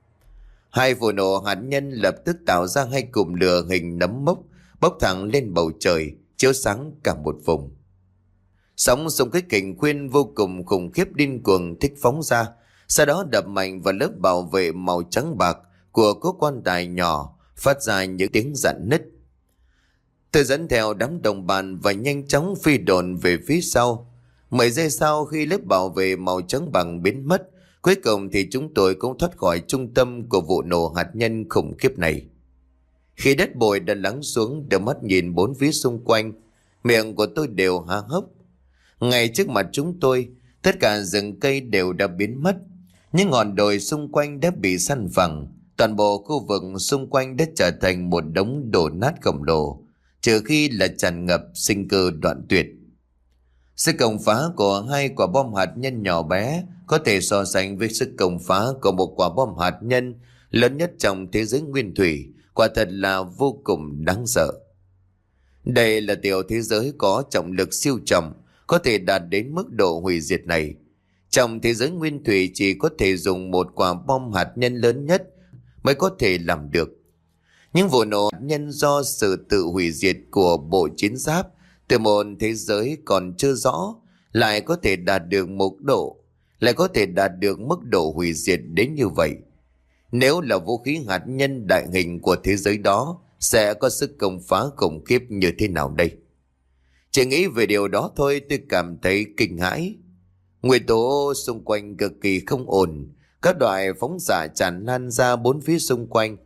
Hai vụ nổ hạt nhân lập tức tạo ra hai cụm lửa hình nấm mốc bốc thẳng lên bầu trời, chiếu sáng cả một vùng. Sóng xung kích kình khuyên vô cùng khủng khiếp điên cuồng thích phóng ra, sau đó đập mạnh vào lớp bảo vệ màu trắng bạc của cố quan tài nhỏ, phát ra những tiếng rạn nứt. Tôi dẫn theo đám đồng bạn và nhanh chóng phi đồn về phía sau. Mười giây sau, khi lớp bảo vệ màu trắng bằng biến mất, cuối cùng thì chúng tôi cũng thoát khỏi trung tâm của vụ nổ hạt nhân khủng khiếp này. Khi đất bụi đã lắng xuống, đôi mắt nhìn bốn phía xung quanh, miệng của tôi đều há hốc. Ngay trước mặt chúng tôi, tất cả rừng cây đều đã biến mất. Những ngọn đồi xung quanh đã bị săn phẳng. Toàn bộ khu vực xung quanh đã trở thành một đống đổ nát khổng lồ, trừ khi là tràn ngập sinh cơ đoạn tuyệt. Sức công phá của hai quả bom hạt nhân nhỏ bé có thể so sánh với sức công phá của một quả bom hạt nhân lớn nhất trong thế giới nguyên thủy. Quả thật là vô cùng đáng sợ. Đây là tiểu thế giới có trọng lực siêu trọng, có thể đạt đến mức độ hủy diệt này. Trong thế giới nguyên thủy chỉ có thể dùng một quả bom hạt nhân lớn nhất mới có thể làm được. Những vụ nổ hạt nhân do sự tự hủy diệt của bộ chiến giáp từ một thế giới còn chưa rõ lại có thể đạt được mức độ lại có thể đạt được mức độ hủy diệt đến như vậy. Nếu là vũ khí hạt nhân đại hình của thế giới đó, sẽ có sức công phá khủng khiếp như thế nào đây? Chỉ nghĩ về điều đó thôi tôi cảm thấy kinh hãi. Nguyên tố xung quanh cực kỳ không ổn, các loại phóng xạ tràn lan ra bốn phía xung quanh.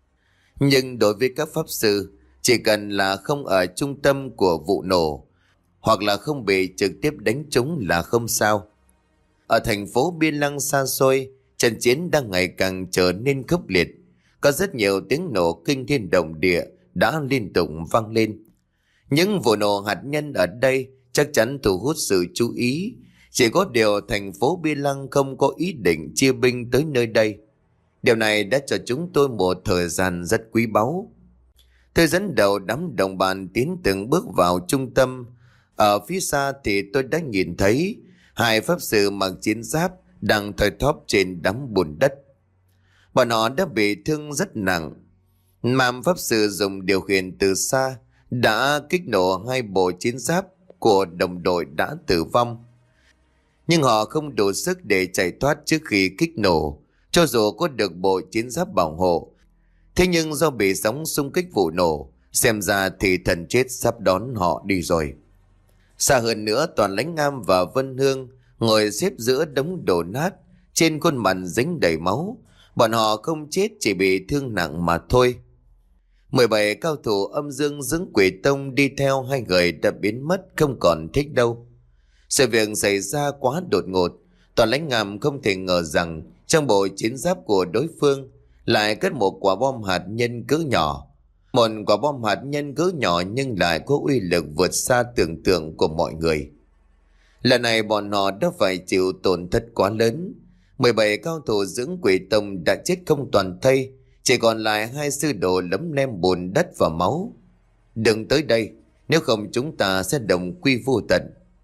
Nhưng đối với các pháp sư, chỉ cần là không ở trung tâm của vụ nổ, hoặc là không bị trực tiếp đánh trúng là không sao. Ở thành phố Biên Lăng xa xôi, trận chiến đang ngày càng trở nên khốc liệt. Có rất nhiều tiếng nổ kinh thiên động địa đã liên tục vang lên. Những vụ nổ hạt nhân ở đây chắc chắn thu hút sự chú ý. Chỉ có điều thành phố Biên Lăng không có ý định chia binh tới nơi đây. Điều này đã cho chúng tôi một thời gian rất quý báu. Tôi dẫn đầu đám đồng bạn tiến từng bước vào trung tâm. Ở phía xa thì tôi đã nhìn thấy hai pháp sư mặc chiến giáp đang thoi thóp trên đám bùn đất. Bọn họ đã bị thương rất nặng. Màm pháp sư dùng điều khiển từ xa đã kích nổ hai bộ chiến giáp của đồng đội đã tử vong. Nhưng họ không đủ sức để chạy thoát trước khi kích nổ, cho dù có được bộ chiến giáp bảo hộ. Thế nhưng do bị sóng xung kích vụ nổ, xem ra thì thần chết sắp đón họ đi rồi. Xa hơn nữa, Toàn Lãnh Ngam và Vân Hương ngồi xếp giữa đống đổ nát, trên khuôn mặt dính đầy máu. Bọn họ không chết, chỉ bị thương nặng mà thôi. mười bảy cao thủ Âm Dương Dưỡng Quỷ Tông đi theo hai người đã biến mất không còn thích đâu. Sự việc xảy ra quá đột ngột. Toàn Lãnh Ngam không thể ngờ rằng trong bộ chiến giáp của đối phương lại cất một quả bom hạt nhân cỡ nhỏ. Một quả bom hạt nhân cỡ nhỏ nhưng lại có uy lực vượt xa tưởng tượng của mọi người. Lần này bọn họ đã phải chịu tổn thất quá lớn. mười bảy cao thủ Dưỡng Quỷ Tông đã chết không toàn thây, chỉ còn lại hai sư đồ lấm lem bùn đất và máu. Đừng tới đây, nếu không chúng ta sẽ đồng quy vô tận.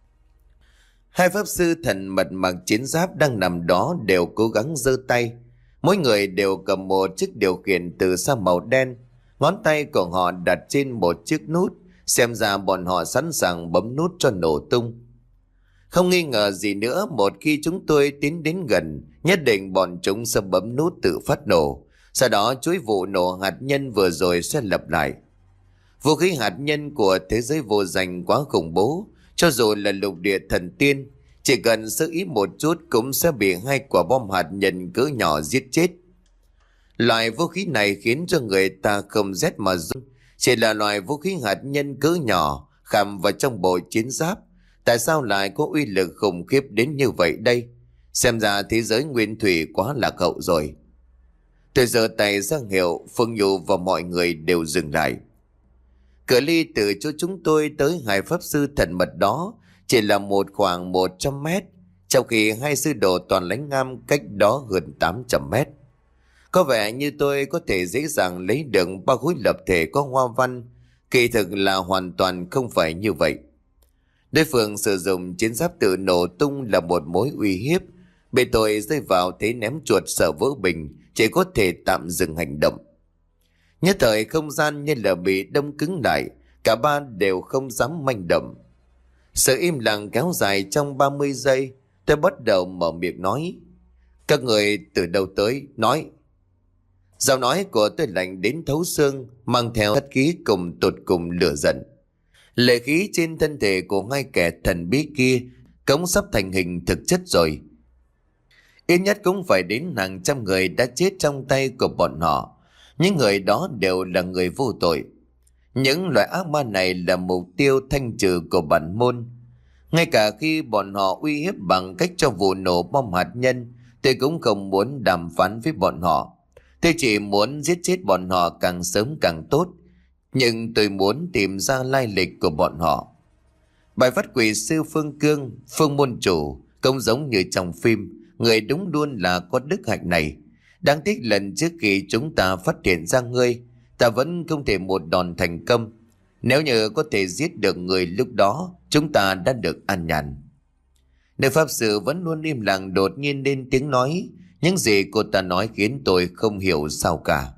Hai pháp sư thần mật mặc chiến giáp đang nằm đó đều cố gắng giơ tay. Mỗi người đều cầm một chiếc điều khiển từ xa màu đen. Ngón tay của họ đặt trên một chiếc nút, xem ra bọn họ sẵn sàng bấm nút cho nổ tung. Không nghi ngờ gì nữa, một khi chúng tôi tiến đến gần, nhất định bọn chúng sẽ bấm nút tự phát nổ. Sau đó chuỗi vụ nổ hạt nhân vừa rồi sẽ lặp lại. Vũ khí hạt nhân của thế giới vô danh quá khủng bố, Cho dù là lục địa thần tiên, chỉ cần sơ ý một chút cũng sẽ bị hai quả bom hạt nhân cỡ nhỏ giết chết. Loại vũ khí này khiến cho người ta không rét mà run. Chỉ là loại vũ khí hạt nhân cỡ nhỏ khảm vào trong bộ chiến giáp, tại sao lại có uy lực khủng khiếp đến như vậy đây? Xem ra thế giới nguyên thủy quá lạc hậu rồi. Tôi giơ tay ra hiệu, Phương Nhu và mọi người đều dừng lại. Cự ly từ chỗ chúng tôi tới hai pháp sư thần mật đó chỉ là một khoảng một trăm mét, trong khi hai sư đồ Toàn Lãnh Ngam cách đó hơn tám trăm mét. Có vẻ như tôi có thể dễ dàng lấy được ba khối lập thể có hoa văn, kỳ thực là hoàn toàn không phải như vậy. Đối phương sử dụng chiến giáp tự nổ tung là một mối uy hiếp, bị tôi rơi vào thế ném chuột sợ vỡ bình, chỉ có thể tạm dừng hành động. Nhất thời không gian như là bị đông cứng lại, cả ba đều không dám manh động. Sự im lặng kéo dài trong ba mươi giây, tôi bắt đầu mở miệng nói. Các người từ đâu tới, nói. Giọng nói của tôi lạnh đến thấu xương, mang theo sát khí cùng tột cùng lửa giận. Lệ khí trên thân thể của hai kẻ thần bí kia cũng sắp thành hình thực chất rồi. Ít nhất cũng phải đến hàng trăm người đã chết trong tay của bọn họ. Những người đó đều là người vô tội. Những loại ác ma này là mục tiêu thanh trừ của bản môn. Ngay cả khi bọn họ uy hiếp bằng cách cho vụ nổ bom hạt nhân, tôi cũng không muốn đàm phán với bọn họ. Tôi chỉ muốn giết chết bọn họ càng sớm càng tốt. Nhưng tôi muốn tìm ra lai lịch của bọn họ. Bài phát quỷ sư Phương Cương, Phương môn chủ, cũng giống như trong phim, người đúng luôn là có đức hạnh này. Đáng tiếc lần trước khi chúng ta phát hiện ra ngươi, ta vẫn không thể một đòn thành công. Nếu như có thể giết được người lúc đó, chúng ta đã được an nhàn. Nữ pháp sư vẫn luôn im lặng đột nhiên lên tiếng nói. Những gì cô ta nói khiến tôi không hiểu sao cả.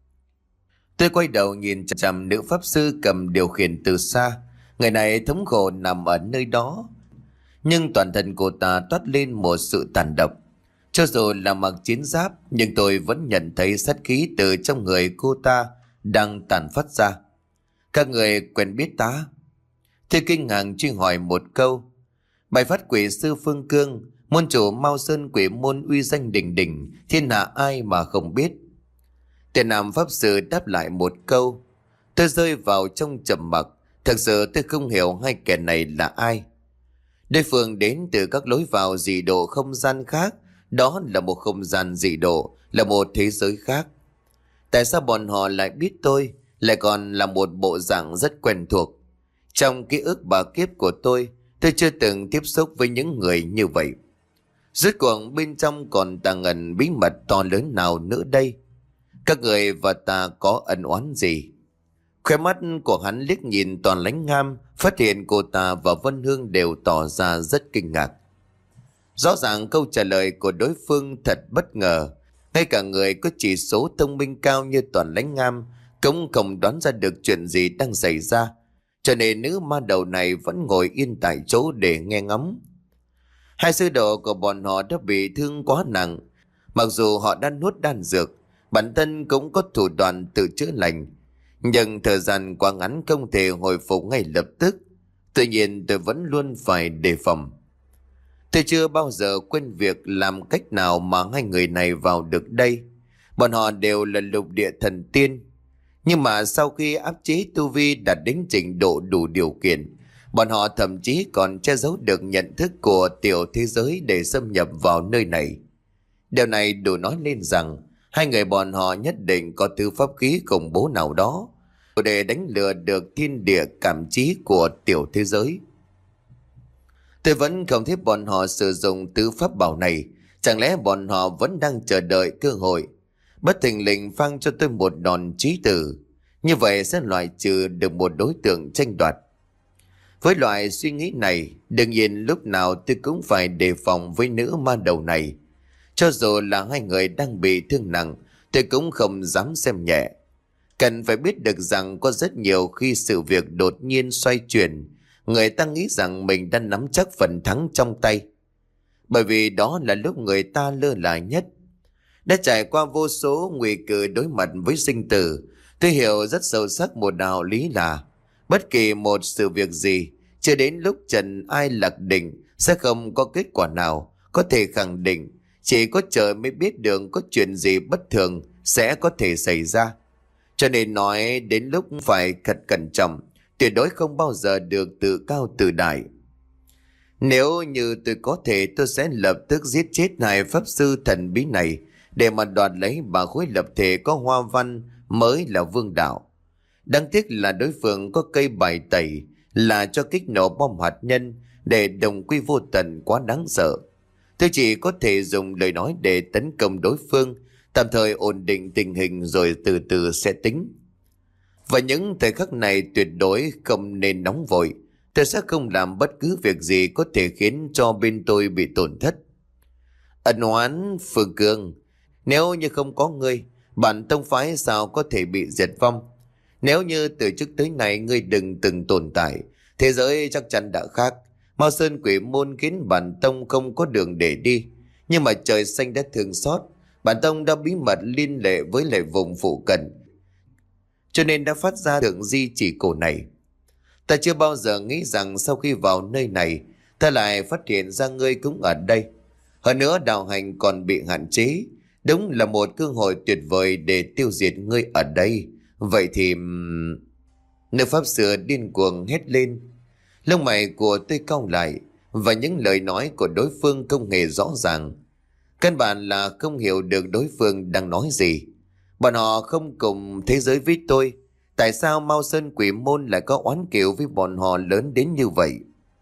Tôi quay đầu nhìn chằm chằm nữ pháp sư cầm điều khiển từ xa. Người này thống khổ nằm ở nơi đó, nhưng toàn thân cô ta toát lên một sự tàn độc. Cho dù là mặc chiến giáp, nhưng tôi vẫn nhận thấy sát khí từ trong người cô ta đang tàn phát ra. Các người quen biết ta? Tôi kinh ngạc truy hỏi một câu. Bài phát quỷ sư Phương Cương, môn chủ Mao Sơn quỷ môn uy danh đình đình, thiên hạ ai mà không biết. Tiền nam pháp sư đáp lại một câu. Tôi rơi vào trong trầm mặc. Thật sự tôi không hiểu hai kẻ này là ai. Đối phương đến từ các lối vào dị độ không gian khác. Đó là một không gian dị độ, là một thế giới khác. Tại sao bọn họ lại biết tôi, lại còn là một bộ dạng rất quen thuộc? Trong ký ức bà kiếp của tôi, tôi chưa từng tiếp xúc với những người như vậy. Rốt cuộc bên trong còn tàng ẩn bí mật to lớn nào nữa đây? Các người và ta có ân oán gì? Khóe mắt của hắn liếc nhìn Toàn Lãnh Ngam, phát hiện cô ta và Vân Hương đều tỏ ra rất kinh ngạc. Rõ ràng câu trả lời của đối phương thật bất ngờ. Ngay cả người có chỉ số thông minh cao như Toàn Lãnh Ngam cũng không đoán ra được chuyện gì đang xảy ra. Cho nên nữ ma đầu này vẫn ngồi yên tại chỗ để nghe ngóng. Hai sư đồ của bọn họ đã bị thương quá nặng. Mặc dù họ đã nuốt đan dược, bản thân cũng có thủ đoạn tự chữa lành, nhưng thời gian quá ngắn không thể hồi phục ngay lập tức. Tuy nhiên tôi vẫn luôn phải đề phòng. Tôi chưa bao giờ quên việc làm cách nào mà hai người này vào được đây. Bọn họ đều là lục địa thần tiên. Nhưng mà sau khi áp chế tu vi đạt đến trình độ đủ điều kiện, bọn họ thậm chí còn che giấu được nhận thức của tiểu thế giới để xâm nhập vào nơi này. Điều này đủ nói lên rằng hai người bọn họ nhất định có thứ pháp khí khủng bố nào đó để đánh lừa được thiên địa cảm trí của tiểu thế giới. Tôi vẫn không thấy bọn họ sử dụng tứ pháp bảo này. Chẳng lẽ bọn họ vẫn đang chờ đợi cơ hội bất thình lình phang cho tôi một đòn chí tử? Như vậy sẽ loại trừ được một đối tượng tranh đoạt. Với loại suy nghĩ này, đương nhiên lúc nào tôi cũng phải đề phòng với nữ ma đầu này. Cho dù là hai người đang bị thương nặng, tôi cũng không dám xem nhẹ. Cần phải biết được rằng có rất nhiều khi sự việc đột nhiên xoay chuyển, người ta nghĩ rằng mình đang nắm chắc phần thắng trong tay. Bởi vì đó là lúc người ta lơ là nhất. Đã trải qua vô số nguy cơ đối mặt với sinh tử, tôi hiểu rất sâu sắc một đạo lý là bất kỳ một sự việc gì, Chưa đến lúc trần ai lạc định sẽ không có kết quả nào có thể khẳng định. Chỉ có trời mới biết được có chuyện gì bất thường sẽ có thể xảy ra. Cho nên nói đến lúc phải thật cẩn trọng, tuyệt đối không bao giờ được tự cao tự đại. Nếu như tôi có thể, tôi sẽ lập tức giết chết hai pháp sư thần bí này để mà đoạt lấy ba khối lập thể có hoa văn mới là vương đạo. Đáng tiếc là đối phương có cây bài tẩy là cho kích nổ bom hạt nhân để đồng quy vô tận, quá đáng sợ. Tôi chỉ có thể dùng lời nói để tấn công đối phương, tạm thời ổn định tình hình rồi từ từ sẽ tính. Và những thời khắc này tuyệt đối không nên nóng vội. Tôi sẽ không làm bất cứ việc gì có thể khiến cho bên tôi bị tổn thất. Ân oán Phương Cương, nếu như không có ngươi, bản tông phái sao có thể bị diệt vong? Nếu như từ trước tới nay ngươi đừng từng tồn tại, thế giới chắc chắn đã khác. Mao Sơn Quỷ Môn khiến bản tông không có đường để đi, nhưng mà trời xanh đã thương xót, bản tông đã bí mật liên hệ với lại vùng phụ cận, cho nên đã phát ra tượng di chỉ cổ này. Ta chưa bao giờ nghĩ rằng sau khi vào nơi này, ta lại phát hiện ra ngươi cũng ở đây. Hơn nữa đạo hành còn bị hạn chế, đúng là một cơ hội tuyệt vời để tiêu diệt ngươi ở đây. Vậy thì... Nữ pháp sư điên cuồng hét lên. Lông mày của tôi cau lại, và những lời nói của đối phương không hề rõ ràng. Căn bản là không hiểu được đối phương đang nói gì. Bọn họ không cùng thế giới với tôi. Tại sao Mao Sơn Quỷ Môn lại có oán kiều với bọn họ lớn đến như vậy?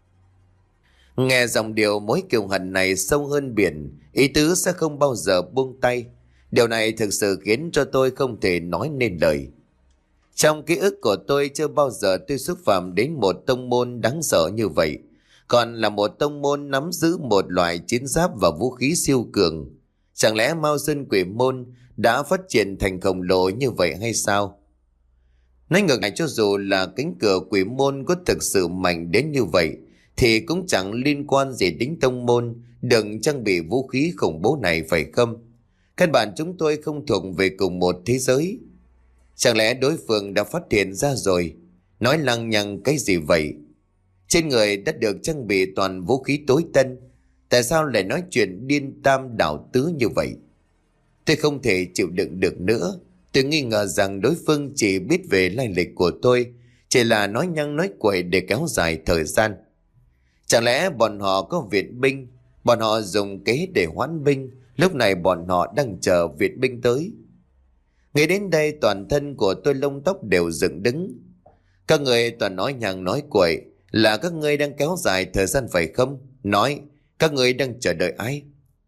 Nghe dòng điệu mối kiều hận này sâu hơn biển, ý tứ sẽ không bao giờ buông tay. Điều này thực sự khiến cho tôi không thể nói nên lời. Trong ký ức của tôi chưa bao giờ tôi xúc phạm đến một tông môn đáng sợ như vậy. Còn là một tông môn nắm giữ một loại chiến giáp và vũ khí siêu cường. Chẳng lẽ Mao Sơn Quỷ Môn đã phát triển thành khổng lồ như vậy hay sao? Nói ngược lại, cho dù là cánh cửa quỷ môn có thực sự mạnh đến như vậy, thì cũng chẳng liên quan gì đến tông môn đừng trang bị vũ khí khủng bố này, phải không? Căn bản chúng tôi không thuộc về cùng một thế giới. Chẳng lẽ đối phương đã phát hiện ra rồi? Nói lăng nhăng cái gì vậy? Trên người đã được trang bị toàn vũ khí tối tân, tại sao lại nói chuyện điên tam đảo tứ như vậy? Tôi không thể chịu đựng được nữa. Tôi nghi ngờ rằng đối phương chỉ biết về lai lịch của tôi, chỉ là nói nhăng nói quậy để kéo dài thời gian. Chẳng lẽ bọn họ có viện binh? Bọn họ dùng kế để hoãn binh. Lúc này bọn họ đang chờ viện binh tới. Nghĩ đến đây toàn thân của tôi lông tóc đều dựng đứng. Các người toàn nói nhăng nói quậy, là các ngươi đang kéo dài thời gian phải không? Nói, các ngươi đang chờ đợi ai?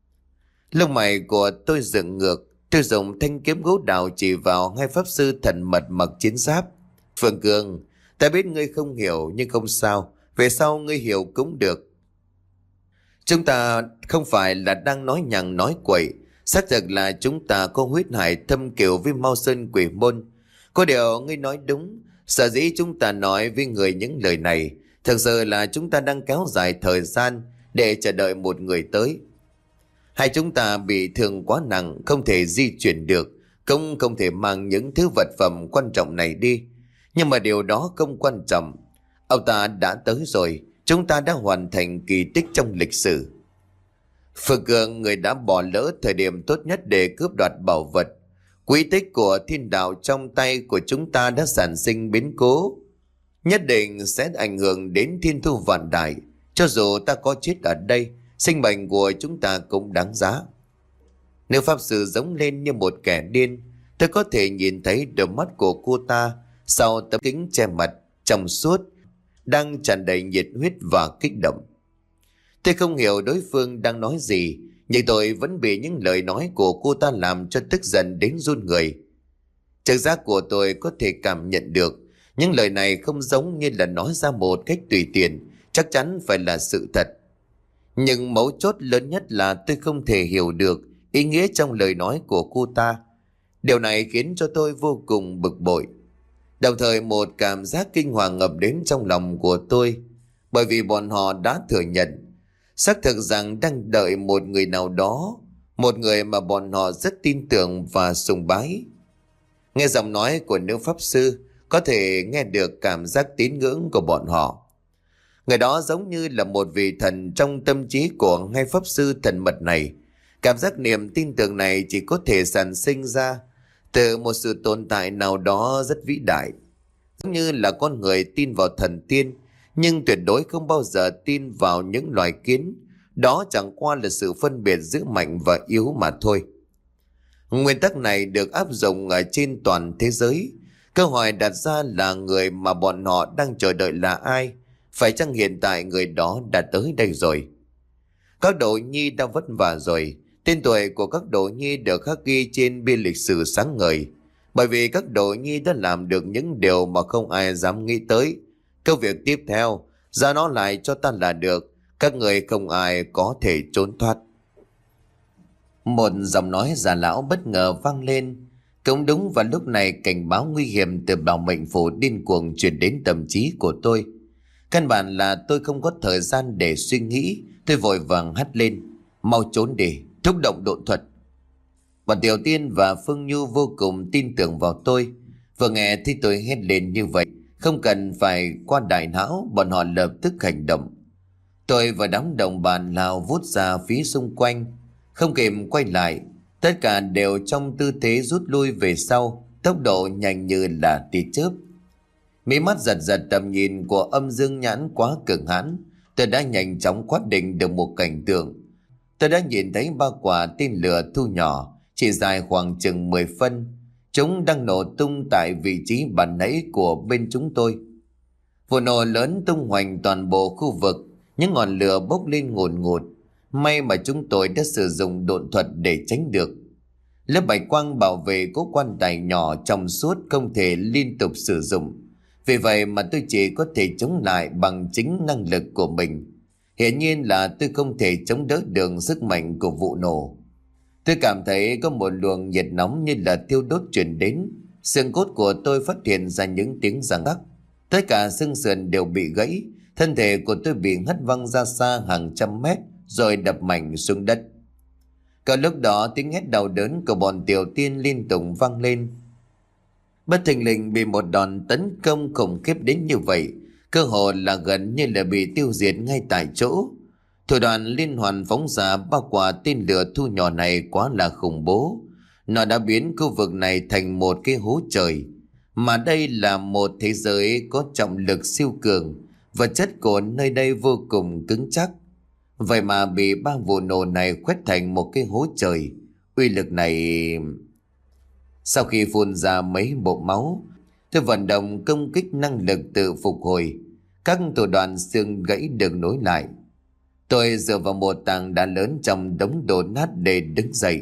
Lông mày của tôi dựng ngược. Tôi dùng thanh kiếm gỗ đào chỉ vào hai pháp sư thần mật mặc chiến giáp. Phương Cương, ta biết ngươi không hiểu nhưng không sao, về sau ngươi hiểu cũng được. Chúng ta không phải là đang nói nhằng nói quậy, xác thực là chúng ta có huyết hải thâm cửu với Mao Sơn Quỷ Môn. Có điều ngươi nói đúng, sở dĩ chúng ta nói với người những lời này, thực sự là chúng ta đang kéo dài thời gian để chờ đợi một người tới. Hai chúng ta bị thương quá nặng, không thể di chuyển được, cũng không thể mang những thứ vật phẩm quan trọng này đi. Nhưng mà điều đó không quan trọng. Ông ta đã tới rồi, chúng ta đã hoàn thành kỳ tích trong lịch sử. Phương Cương, người đã bỏ lỡ thời điểm tốt nhất để cướp đoạt bảo vật. Quy tích của thiên đạo trong tay của chúng ta đã sản sinh biến cố, nhất định sẽ ảnh hưởng đến thiên thu vạn đại. Cho dù ta có chết ở đây, sinh mệnh của chúng ta cũng đáng giá. Nếu pháp sư giống lên như một kẻ điên, tôi có thể nhìn thấy đôi mắt của cô ta sau tấm kính che mặt trong suốt, đang tràn đầy nhiệt huyết và kích động. Tôi không hiểu đối phương đang nói gì, nhưng tôi vẫn bị những lời nói của cô ta làm cho tức giận đến run người. Trực giác của tôi có thể cảm nhận được những lời này không giống như là nói ra một cách tùy tiện, chắc chắn phải là sự thật. Nhưng mấu chốt lớn nhất là tôi không thể hiểu được ý nghĩa trong lời nói của cô ta. Điều này khiến cho tôi vô cùng bực bội. Đồng thời một cảm giác kinh hoàng ngập đến trong lòng của tôi, bởi vì bọn họ đã thừa nhận xác thực rằng đang đợi một người nào đó, một người mà bọn họ rất tin tưởng và sùng bái. Nghe giọng nói của nữ pháp sư, có thể nghe được cảm giác tín ngưỡng của bọn họ. Người đó giống như là một vị thần trong tâm trí của ngay pháp sư thần mật này. Cảm giác niềm tin tưởng này chỉ có thể sản sinh ra từ một sự tồn tại nào đó rất vĩ đại. Giống như là con người tin vào thần tiên, nhưng tuyệt đối không bao giờ tin vào những loài kiến. Đó chẳng qua là sự phân biệt giữa mạnh và yếu mà thôi. Nguyên tắc này được áp dụng ở trên toàn thế giới. Câu hỏi đặt ra là người mà bọn họ đang chờ đợi là ai? Phải chăng hiện tại người đó đã tới đây rồi? Các đồ nhi đã vất vả rồi. Tên tuổi của các đồ nhi được khắc ghi trên bia lịch sử sáng ngời. Bởi vì các đồ nhi đã làm được những điều mà không ai dám nghĩ tới. Câu việc tiếp theo, giao nó lại cho ta là được. Các người không ai có thể trốn thoát. Một giọng nói già lão bất ngờ vang lên. Cũng đúng vào lúc này, cảnh báo nguy hiểm từ bảo mệnh phủ điên cuồng truyền đến tâm trí của tôi. Căn bản là tôi không có thời gian để suy nghĩ. Tôi vội vàng hắt lên: mau trốn đi, thúc động độn thuật. Bọn Tiểu Tiên và Phương Nhu vô cùng tin tưởng vào tôi. Vừa nghe thì tôi hét lên như vậy, không cần phải qua đại não, bọn họ lập tức hành động. Tôi và đám đồng bạn lao vút ra phía xung quanh, không kịp quay lại, tất cả đều trong tư thế rút lui về sau, tốc độ nhanh như là tia chớp. Mí mắt giật giật, tầm nhìn của âm dương nhãn quá cường hãn, tôi đã nhanh chóng quát định được một cảnh tượng. Tôi đã nhìn thấy ba quả tên lửa thu nhỏ, chỉ dài khoảng chừng mười phân. Chúng đang nổ tung tại vị trí ban nãy của bên chúng tôi. Vụ nổ lớn tung hoành toàn bộ khu vực, những ngọn lửa bốc lên ngùn ngụt. May mà chúng tôi đã sử dụng độn thuật để tránh được. Lớp bạch quang bảo vệ cố quan tài nhỏ trong suốt không thể liên tục sử dụng. Vì vậy mà tôi chỉ có thể chống lại bằng chính năng lực của mình. Hiển nhiên là tôi không thể chống đỡ được sức mạnh của vụ nổ. Tôi cảm thấy có một luồng nhiệt nóng như là thiêu đốt truyền đến. Xương cốt của tôi phát hiện ra những tiếng răng rắc. Tất cả xương sườn đều bị gãy. Thân thể của tôi bị hất văng ra xa hàng trăm mét rồi đập mạnh xuống đất. Cả lúc đó tiếng hét đau đớn của bọn Tiểu Tiên liên tục vang lên. Bất thình lình bị một đòn tấn công khủng khiếp đến như vậy, cơ hội là gần như là bị tiêu diệt ngay tại chỗ. Thủ đoạn liên hoàn phóng ra ba quả tên lửa thu nhỏ này quá là khủng bố. Nó đã biến khu vực này thành một cái hố trời. Mà đây là một thế giới có trọng lực siêu cường, vật chất của nơi đây vô cùng cứng chắc. Vậy mà bị ba vụ nổ này khuét thành một cái hố trời. Uy lực này... Sau khi phun ra mấy bộ máu, tôi vận động công kích năng lực tự phục hồi. Các thủ đoạn xương gãy được nối lại. Tôi dựa vào một tảng đá lớn trong đống đổ nát để đứng dậy.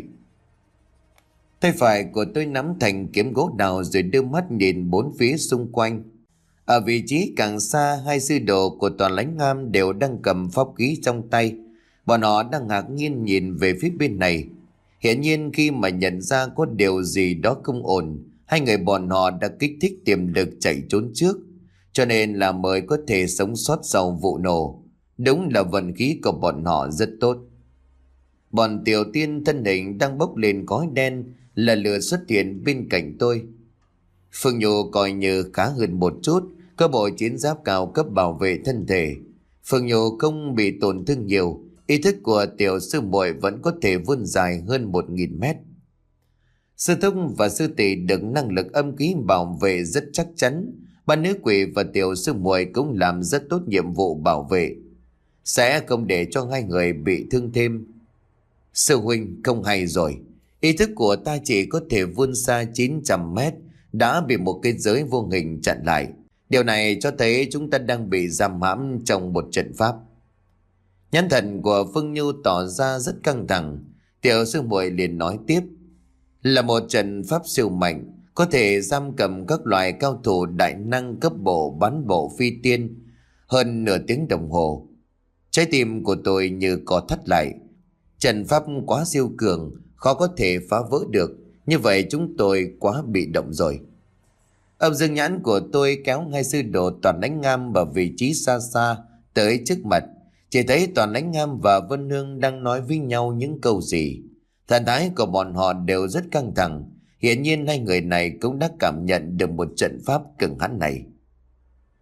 Tay phải của tôi nắm thành kiếm gỗ đào rồi đưa mắt nhìn bốn phía xung quanh. Ở vị trí càng xa, hai sư đồ của Toàn Lãnh Am đều đang cầm pháp khí trong tay. Bọn họ đang ngạc nhiên nhìn về phía bên này. Hiển nhiên khi mà nhận ra có điều gì đó không ổn, hai người bọn họ đã kích thích tiềm lực chạy trốn trước, cho nên là mới có thể sống sót sau vụ nổ. Đúng là vận khí của bọn họ rất tốt. Bọn Tiểu Tiên thân hình đang bốc lên khói đen, là lửa xuất hiện bên cạnh tôi. Phương Nhu coi như khá hơn một chút, có bộ chiến giáp cao cấp bảo vệ thân thể. Phương Nhu không bị tổn thương nhiều, ý thức của tiểu sư muội vẫn có thể vươn dài hơn một nghìn mét. Sư thúc và sư tỷ được năng lực âm khí bảo vệ rất chắc chắn. Ba nữ quỷ và tiểu sư muội cũng làm rất tốt nhiệm vụ bảo vệ, sẽ không để cho hai người bị thương thêm. Sư huynh không hay rồi, ý thức của ta chỉ có thể vươn xa chín trăm mét, đã bị một cái giới vô hình chặn lại. Điều này cho thấy chúng ta đang bị giam hãm trong một trận pháp. Nhãn thần của Phương Nhu tỏ ra rất căng thẳng. Tiểu sư muội liền nói tiếp: là một trận pháp siêu mạnh, có thể giam cầm các loại cao thủ đại năng cấp bộ bán bộ phi tiên hơn nửa tiếng đồng hồ. Trái tim của tôi như co thắt lại. Trận pháp quá siêu cường, khó có thể phá vỡ được. Như vậy chúng tôi quá bị động rồi. Âm dương nhãn của tôi kéo hai sư đồ Toàn Lãnh Am vào vị trí xa xa tới trước mặt. Chỉ thấy Toàn Lãnh Am và Vân Nương đang nói với nhau những câu gì. Thần thái của bọn họ đều rất căng thẳng. Hiển nhiên hai người này cũng đã cảm nhận được một trận pháp cứng hãn này.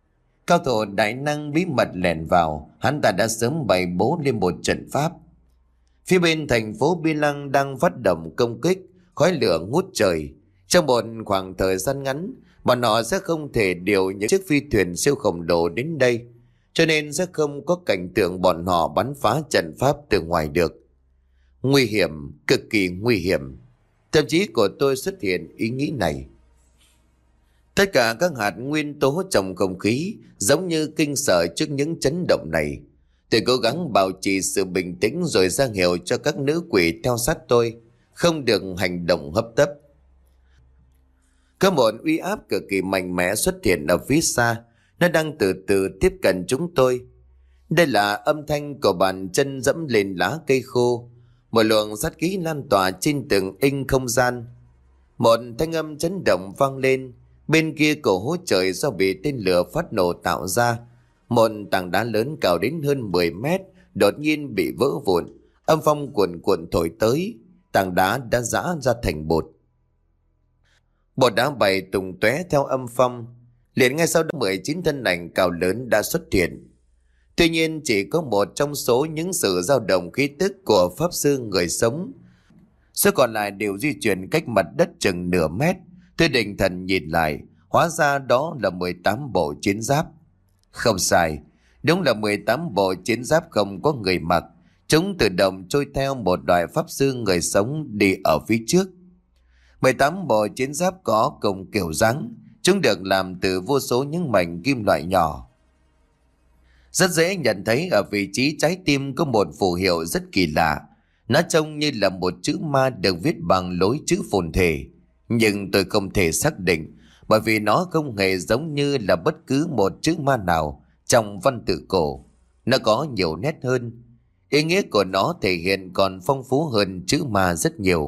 Cao thủ đại năng bí mật lẻn vào, hắn ta đã sớm bày bố lên một trận pháp. Phía bên thành phố Bi Lăng đang phát động công kích, khói lửa ngút trời. Trong một khoảng thời gian ngắn, bọn họ sẽ không thể điều những chiếc phi thuyền siêu khổng lồ đến đây, cho nên sẽ không có cảnh tượng bọn họ bắn phá trận pháp từ ngoài được. Nguy hiểm, cực kỳ nguy hiểm. Tâm trí của tôi xuất hiện ý nghĩ này. Tất cả các hạt nguyên tố trong không khí giống như kinh sợ trước những chấn động này. Tôi cố gắng bảo trì sự bình tĩnh rồi ra hiệu cho các nữ quỷ theo sát tôi, không được hành động hấp tấp. Có một uy áp cực kỳ mạnh mẽ xuất hiện ở phía xa, nó đang từ từ tiếp cận chúng tôi. Đây là âm thanh của bàn chân dẫm lên lá cây khô, một luồng sát khí lan tỏa trên từng inch không gian. Một thanh âm chấn động vang lên, bên kia cổ hố trời do bị tên lửa phát nổ tạo ra. Một tảng đá lớn cao đến hơn mười mét đột nhiên bị vỡ vụn, âm phong cuồn cuộn thổi tới, tảng đá đã giã ra thành bột. Bột đá bay tung tóe theo âm phong, liền ngay sau đó mười chín thân ảnh cao lớn đã xuất hiện. Tuy nhiên chỉ có một trong số những sự dao động khí tức của pháp sư người sống, số còn lại đều di chuyển cách mặt đất chừng nửa mét. Tôi định thần nhìn lại, hóa ra đó là mười tám bộ chiến giáp. Không sai, đúng là mười tám bộ chiến giáp không có người mặc. Chúng tự động trôi theo một đội pháp sư người sống đi ở phía trước. mười tám bộ chiến giáp có cùng kiểu dáng, chúng được làm từ vô số những mảnh kim loại nhỏ. Rất dễ nhận thấy ở vị trí trái tim có một phù hiệu rất kỳ lạ. Nó trông như là một chữ ma được viết bằng lối chữ phồn thể, nhưng tôi không thể xác định, bởi vì nó không hề giống như là bất cứ một chữ ma nào trong văn tự cổ. Nó có nhiều nét hơn, ý nghĩa của nó thể hiện còn phong phú hơn chữ ma rất nhiều.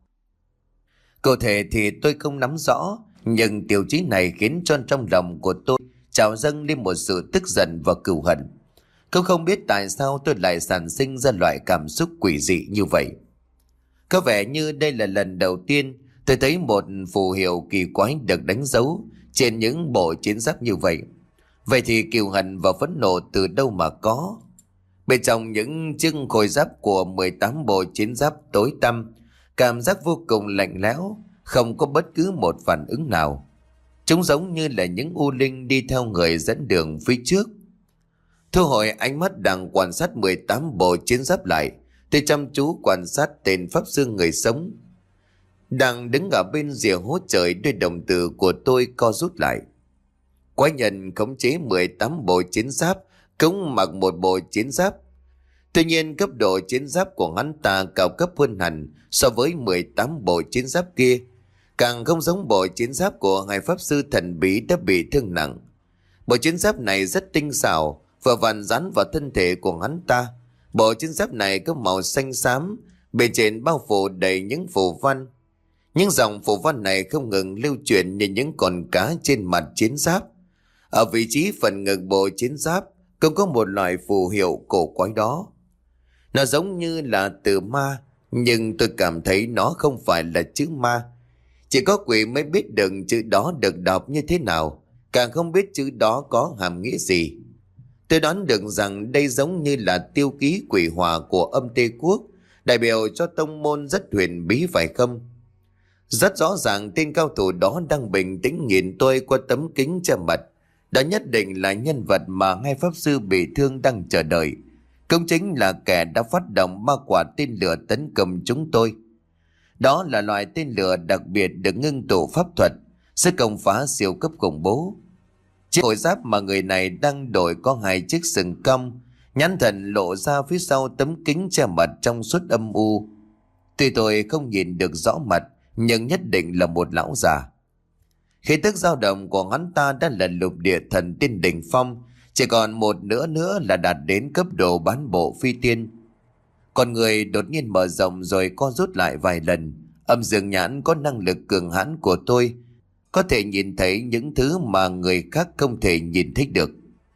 Cụ thể thì tôi không nắm rõ, nhưng tiêu chí này khiến cho trong lòng của tôi trào dâng lên một sự tức giận và cừu hận. Cũng không biết tại sao tôi lại sản sinh ra loại cảm xúc quỷ dị như vậy. Có vẻ như đây là lần đầu tiên tôi thấy một phù hiệu kỳ quái được đánh dấu trên những bộ chiến giáp như vậy. Vậy thì kiêu hận và phẫn nộ từ đâu mà có? Bên trong những chiếc khôi giáp của mười tám bộ chiến giáp tối tăm, cảm giác vô cùng lạnh lẽo, không có bất cứ một phản ứng nào. Chúng giống như là những u linh đi theo người dẫn đường phía trước. Thu hồi ánh mắt đang quan sát mười tám bộ chiến giáp lại, tôi chăm chú quan sát tên pháp sư người sống đang đứng ở bên rìa hố trời. Đôi đồng tử của tôi co rút lại. Quái nhân khống chế mười tám bộ chiến giáp cũng mặc một bộ chiến giáp. Tuy nhiên cấp độ chiến giáp của hắn ta cao cấp hơn hẳn so với mười tám bộ chiến giáp kia, càng không giống bộ chiến giáp của hai pháp sư thần bí đã bị thương nặng. Bộ chiến giáp này rất tinh xảo, vừa vặn dán vào thân thể của hắn ta. Bộ chiến giáp này có màu xanh xám, bên trên bao phủ đầy những phù văn. Những dòng phù văn này không ngừng lưu chuyển như những con cá trên mặt chiến giáp. Ở vị trí phần ngực bộ chiến giáp cũng có một loại phù hiệu cổ quái đó. Nó giống như là từ ma, nhưng tôi cảm thấy nó không phải là chữ ma. Chỉ có quỷ mới biết được chữ đó được đọc như thế nào, càng không biết chữ đó có hàm nghĩa gì. Tôi đoán được rằng đây giống như là tiêu ký quỷ hỏa của âm Tê Quốc, đại biểu cho tông môn rất huyền bí phải không? Rất rõ ràng tên cao thủ đó đang bình tĩnh nhìn tôi qua tấm kính che mặt. Đó nhất định là nhân vật mà hai pháp sư bị thương đang chờ đợi. Cũng chính là kẻ đã phát động ba quả tên lửa tấn công chúng tôi. Đó là loại tên lửa đặc biệt được ngưng tụ pháp thuật, sức công phá siêu cấp khủng bố. Chiếc khôi giáp mà người này đang đội có hai chiếc sừng cong, nhãn thần lộ ra phía sau tấm kính che mặt trong suốt âm u. Tuy tôi không nhìn được rõ mặt, nhưng nhất định là một lão già. Khí tức dao động của hắn ta đã là lục địa thần tiên đỉnh phong, chỉ còn một nữa nữa là đạt đến cấp độ bán bộ phi tiên. Con người đột nhiên mở rộng rồi co rút lại vài lần. Âm dương nhãn có năng lực cường hãn của tôi, có thể nhìn thấy những thứ mà người khác không thể nhìn thấy được.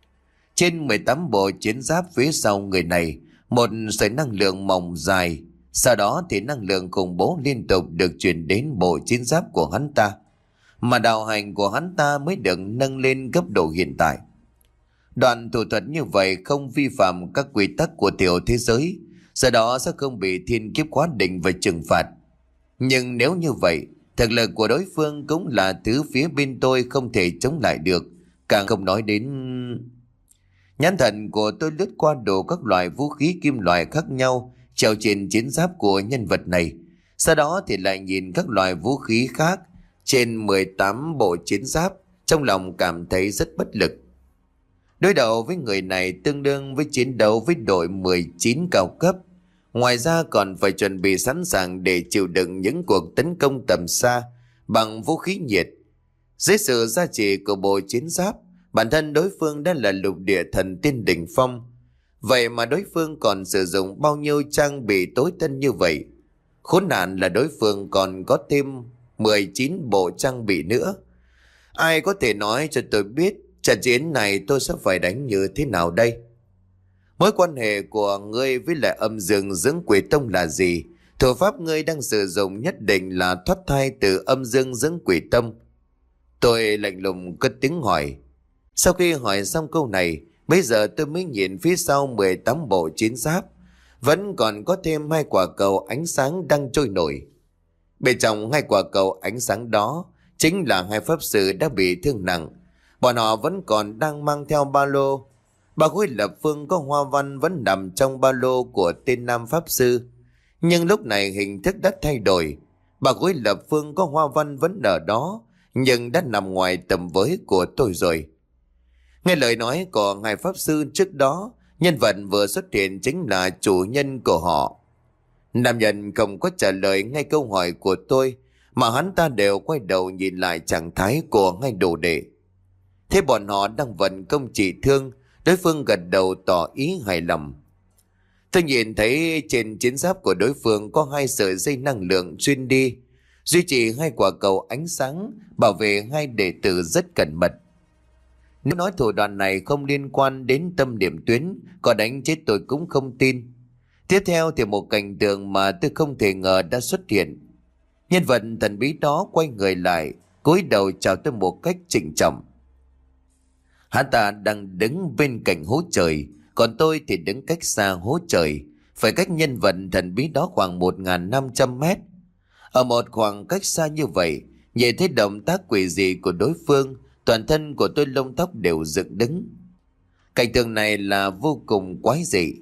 Trên mười tám bộ chiến giáp phía sau người này, một sợi năng lượng mỏng dài. Sau đó thì năng lượng khủng bố liên tục được truyền đến bộ chiến giáp của hắn ta, mà đạo hành của hắn ta mới được nâng lên cấp độ hiện tại. Đoạn thủ thuật như vậy không vi phạm các quy tắc của tiểu thế giới, do đó sẽ không bị thiên kiếp quá định và trừng phạt. Nhưng nếu như vậy, thực lực của đối phương cũng là thứ phía bên tôi không thể chống lại được, càng không nói đến... Nhãn thần của tôi lướt qua đủ các loại vũ khí kim loại khác nhau treo trên chiến giáp của nhân vật này. Sau đó thì lại nhìn các loại vũ khí khác trên mười tám bộ chiến giáp, trong lòng cảm thấy rất bất lực. Đối đầu với người này tương đương với chiến đấu với đội mười chín cao cấp. Ngoài ra còn phải chuẩn bị sẵn sàng để chịu đựng những cuộc tấn công tầm xa bằng vũ khí nhiệt. Dưới sự gia trì của bộ chiến giáp, bản thân đối phương đã là lục địa thần tiên đỉnh phong. Vậy mà đối phương còn sử dụng bao nhiêu trang bị tối tân như vậy? Khốn nạn là đối phương còn có thêm mười chín bộ trang bị nữa. Ai có thể nói cho tôi biết trận chiến này tôi sẽ phải đánh như thế nào đây? Mối quan hệ của ngươi với lại âm dương dưỡng quỷ tông là gì? Thủ pháp ngươi đang sử dụng nhất định là thoát thai từ âm dương dưỡng quỷ tông. Tôi lạnh lùng cất tiếng hỏi. Sau khi hỏi xong câu này, bây giờ tôi mới nhìn phía sau mười tám bộ chiến giáp. Vẫn còn có thêm hai quả cầu ánh sáng đang trôi nổi. Bên trong hai quả cầu ánh sáng đó chính là hai pháp sư đã bị thương nặng. Bọn họ vẫn còn đang mang theo ba lô. Ba khối lập phương có hoa văn vẫn nằm trong ba lô của tên nam pháp sư. Nhưng lúc này hình thức đã thay đổi. Ba khối lập phương có hoa văn vẫn ở đó, nhưng đã nằm ngoài tầm với của tôi rồi. Nghe lời nói của ngài pháp sư trước đó, nhân vật vừa xuất hiện chính là chủ nhân của họ. Nam nhân không có trả lời ngay câu hỏi của tôi, mà hắn ta đều quay đầu nhìn lại trạng thái của ngay đồ đệ. Thế bọn họ đang vận công trị thương, đối phương gật đầu tỏ ý hài lòng. Tôi nhìn thấy trên chiến giáp của đối phương có hai sợi dây năng lượng xuyên đi, duy trì hai quả cầu ánh sáng, bảo vệ hai đệ tử rất cẩn mật. Nếu nói thủ đoạn này không liên quan đến tâm điểm tuyến, có đánh chết tôi cũng không tin. Tiếp theo thì một cảnh tượng mà tôi không thể ngờ đã xuất hiện. Nhân vật thần bí đó quay người lại, cúi đầu chào tôi một cách trịnh trọng. Hắn ta đang đứng bên cạnh hố trời, còn tôi thì đứng cách xa hố trời, phải cách nhân vật thần bí đó khoảng một nghìn năm trăm mét. Ở một khoảng cách xa như vậy, nhìn thấy động tác quỷ dị của đối phương, toàn thân của tôi lông tóc đều dựng đứng. Cảnh tượng này là vô cùng quái dị.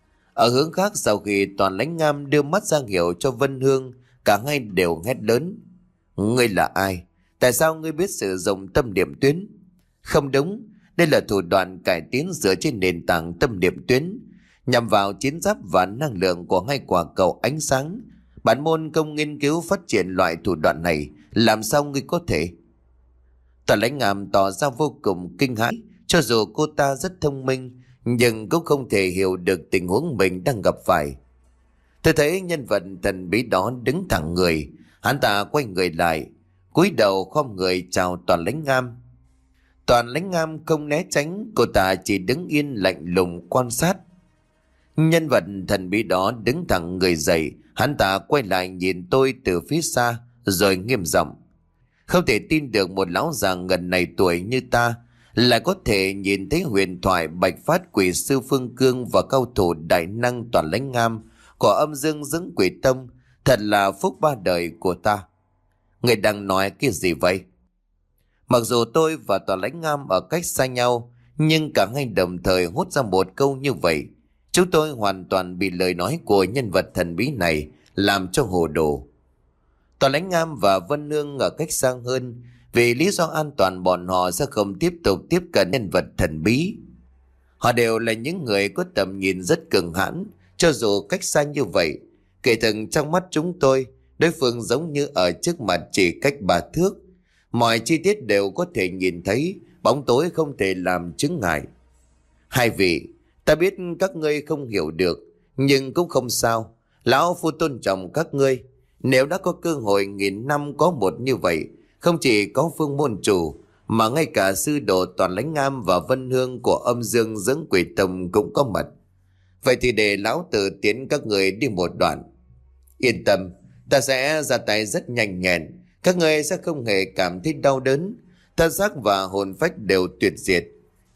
Ở hướng khác, sau khi Toàn Lãnh Ngam đưa mắt ra hiệu cho Vân Hương, cả hai đều hét lớn. Ngươi là ai? Tại sao ngươi biết sử dụng tâm điểm tuyến? Không đúng, đây là thủ đoạn cải tiến dựa trên nền tảng tâm điểm tuyến, nhằm vào chiến giáp và năng lượng của hai quả cầu ánh sáng. Bản môn không nghiên cứu phát triển loại thủ đoạn này, làm sao ngươi có thể? Toàn Lãnh Ngam tỏ ra vô cùng kinh hãi. Cho dù cô ta rất thông minh, nhưng cũng không thể hiểu được tình huống mình đang gặp phải. Tôi thấy nhân vật thần bí đó đứng thẳng người. Hắn ta quay người lại, cúi đầu khom người chào Toàn Lãnh Ngam. Toàn Lãnh Ngam không né tránh, cô ta chỉ đứng yên lạnh lùng quan sát. Nhân vật thần bí đó đứng thẳng người dậy. Hắn ta quay lại nhìn tôi từ phía xa, rồi nghiêm giọng. Không thể tin được một lão già gần này tuổi như ta lại có thể nhìn thấy huyền thoại bạch phát quỷ sư Phương Cương và cao thủ đại năng Toàn Lãnh Ngam của âm dương dưỡng quỷ tông. Thật là phúc ba đời của ta. Người đang nói cái gì vậy? Mặc dù tôi và Toàn Lãnh Ngam ở cách xa nhau, nhưng cả hai đồng thời hốt ra một câu như vậy. Chúng tôi hoàn toàn bị lời nói của nhân vật thần bí này làm cho hồ đồ. Toàn Lãnh Ngam và Vân Hương ở cách xa hơn, vì lý do an toàn bọn họ sẽ không tiếp tục tiếp cận nhân vật thần bí. Họ đều là những người có tầm nhìn rất cường hãn, cho dù cách xa như vậy. Kể từng trong mắt chúng tôi, đối phương giống như ở trước mặt chỉ cách ba thước. Mọi chi tiết đều có thể nhìn thấy, bóng tối không thể làm chướng ngại. Hai vị, ta biết các ngươi không hiểu được, nhưng cũng không sao. Lão Phu tôn trọng các ngươi. Nếu đã có cơ hội nghìn năm có một như vậy, không chỉ có Phương môn chủ, mà ngay cả sư đồ Toàn Lãnh Ngam và Vân Hương của âm dương dưỡng quỷ tông cũng có mặt. Vậy thì để lão tử tiến các người đi một đoạn. Yên tâm, ta sẽ ra tay rất nhanh nhẹn, các người sẽ không hề cảm thấy đau đớn, thân xác và hồn phách đều tuyệt diệt.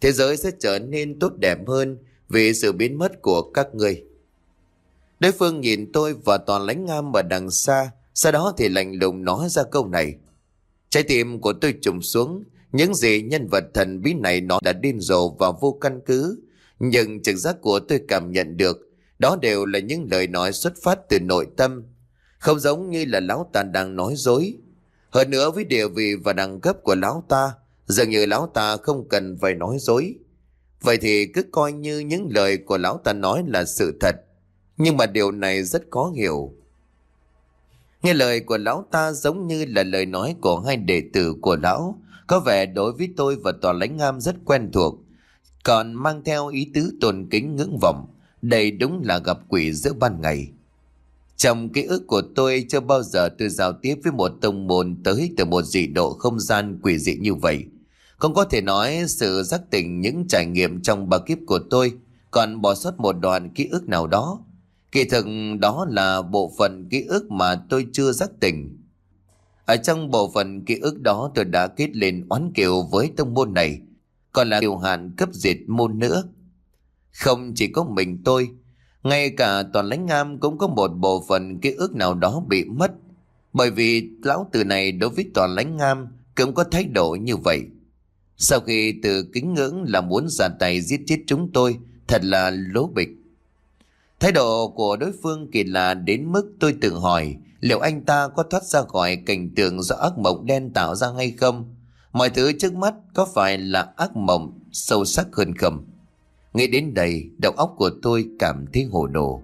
thế giới sẽ trở nên tốt đẹp hơn vì sự biến mất của các ngươi. Đối phương nhìn tôi và Toàn Lãnh Ngam ở đằng xa, sau đó thì lạnh lùng nói ra câu này. Trái tim của tôi trùng xuống. Những gì nhân vật thần bí này nó đã điên rồ và vô căn cứ, nhưng trực giác của tôi cảm nhận được đó đều là những lời nói xuất phát từ nội tâm, không giống như là lão ta đang nói dối. Hơn nữa, với địa vị và đẳng cấp của lão ta, dường như lão ta không cần phải nói dối. Vậy thì cứ coi như những lời của lão ta nói là sự thật. Nhưng mà điều này rất khó hiểu. Nghe lời của lão ta giống như là lời nói của hai đệ tử của lão, có vẻ đối với tôi và Tòa Lãnh Ngam rất quen thuộc, còn mang theo ý tứ tôn kính ngưỡng vọng. Đây đúng là gặp quỷ giữa ban ngày. Trong ký ức của tôi, chưa bao giờ tôi giao tiếp với một tông môn tới từ một dị độ không gian quỷ dị như vậy. Không có thể nói sự giác tỉnh những trải nghiệm trong ba kiếp của tôi còn bỏ sót một đoạn ký ức nào đó. Kỳ thực đó là bộ phận ký ức mà tôi chưa giác tỉnh. Ở trong bộ phận ký ức đó, tôi đã kết lên oán kiều với tông môn này, còn là kiều hạn cấp diệt môn nữa. Không chỉ có mình tôi, ngay cả Toàn Lãnh Ngam cũng có một bộ phận ký ức nào đó bị mất. Bởi vì lão tử này đối với Toàn Lãnh Ngam cũng có thái độ như vậy. Sau khi từ kính ngưỡng là muốn ra tay giết chết chúng tôi, thật là lố bịch. Thái độ của đối phương kỳ lạ đến mức tôi tự hỏi liệu anh ta có thoát ra khỏi cảnh tượng do ác mộng đen tạo ra hay không? Mọi thứ trước mắt có phải là ác mộng sâu sắc hơn không? Nghĩ đến đây, đầu óc của tôi cảm thấy hồ đồ.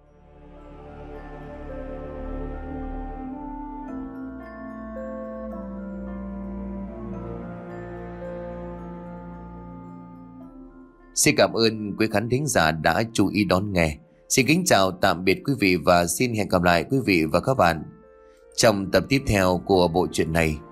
Xin cảm ơn quý khán thính giả đã chú ý đón nghe. Xin kính chào tạm biệt quý vị và xin hẹn gặp lại quý vị và các bạn trong tập tiếp theo của bộ truyện này.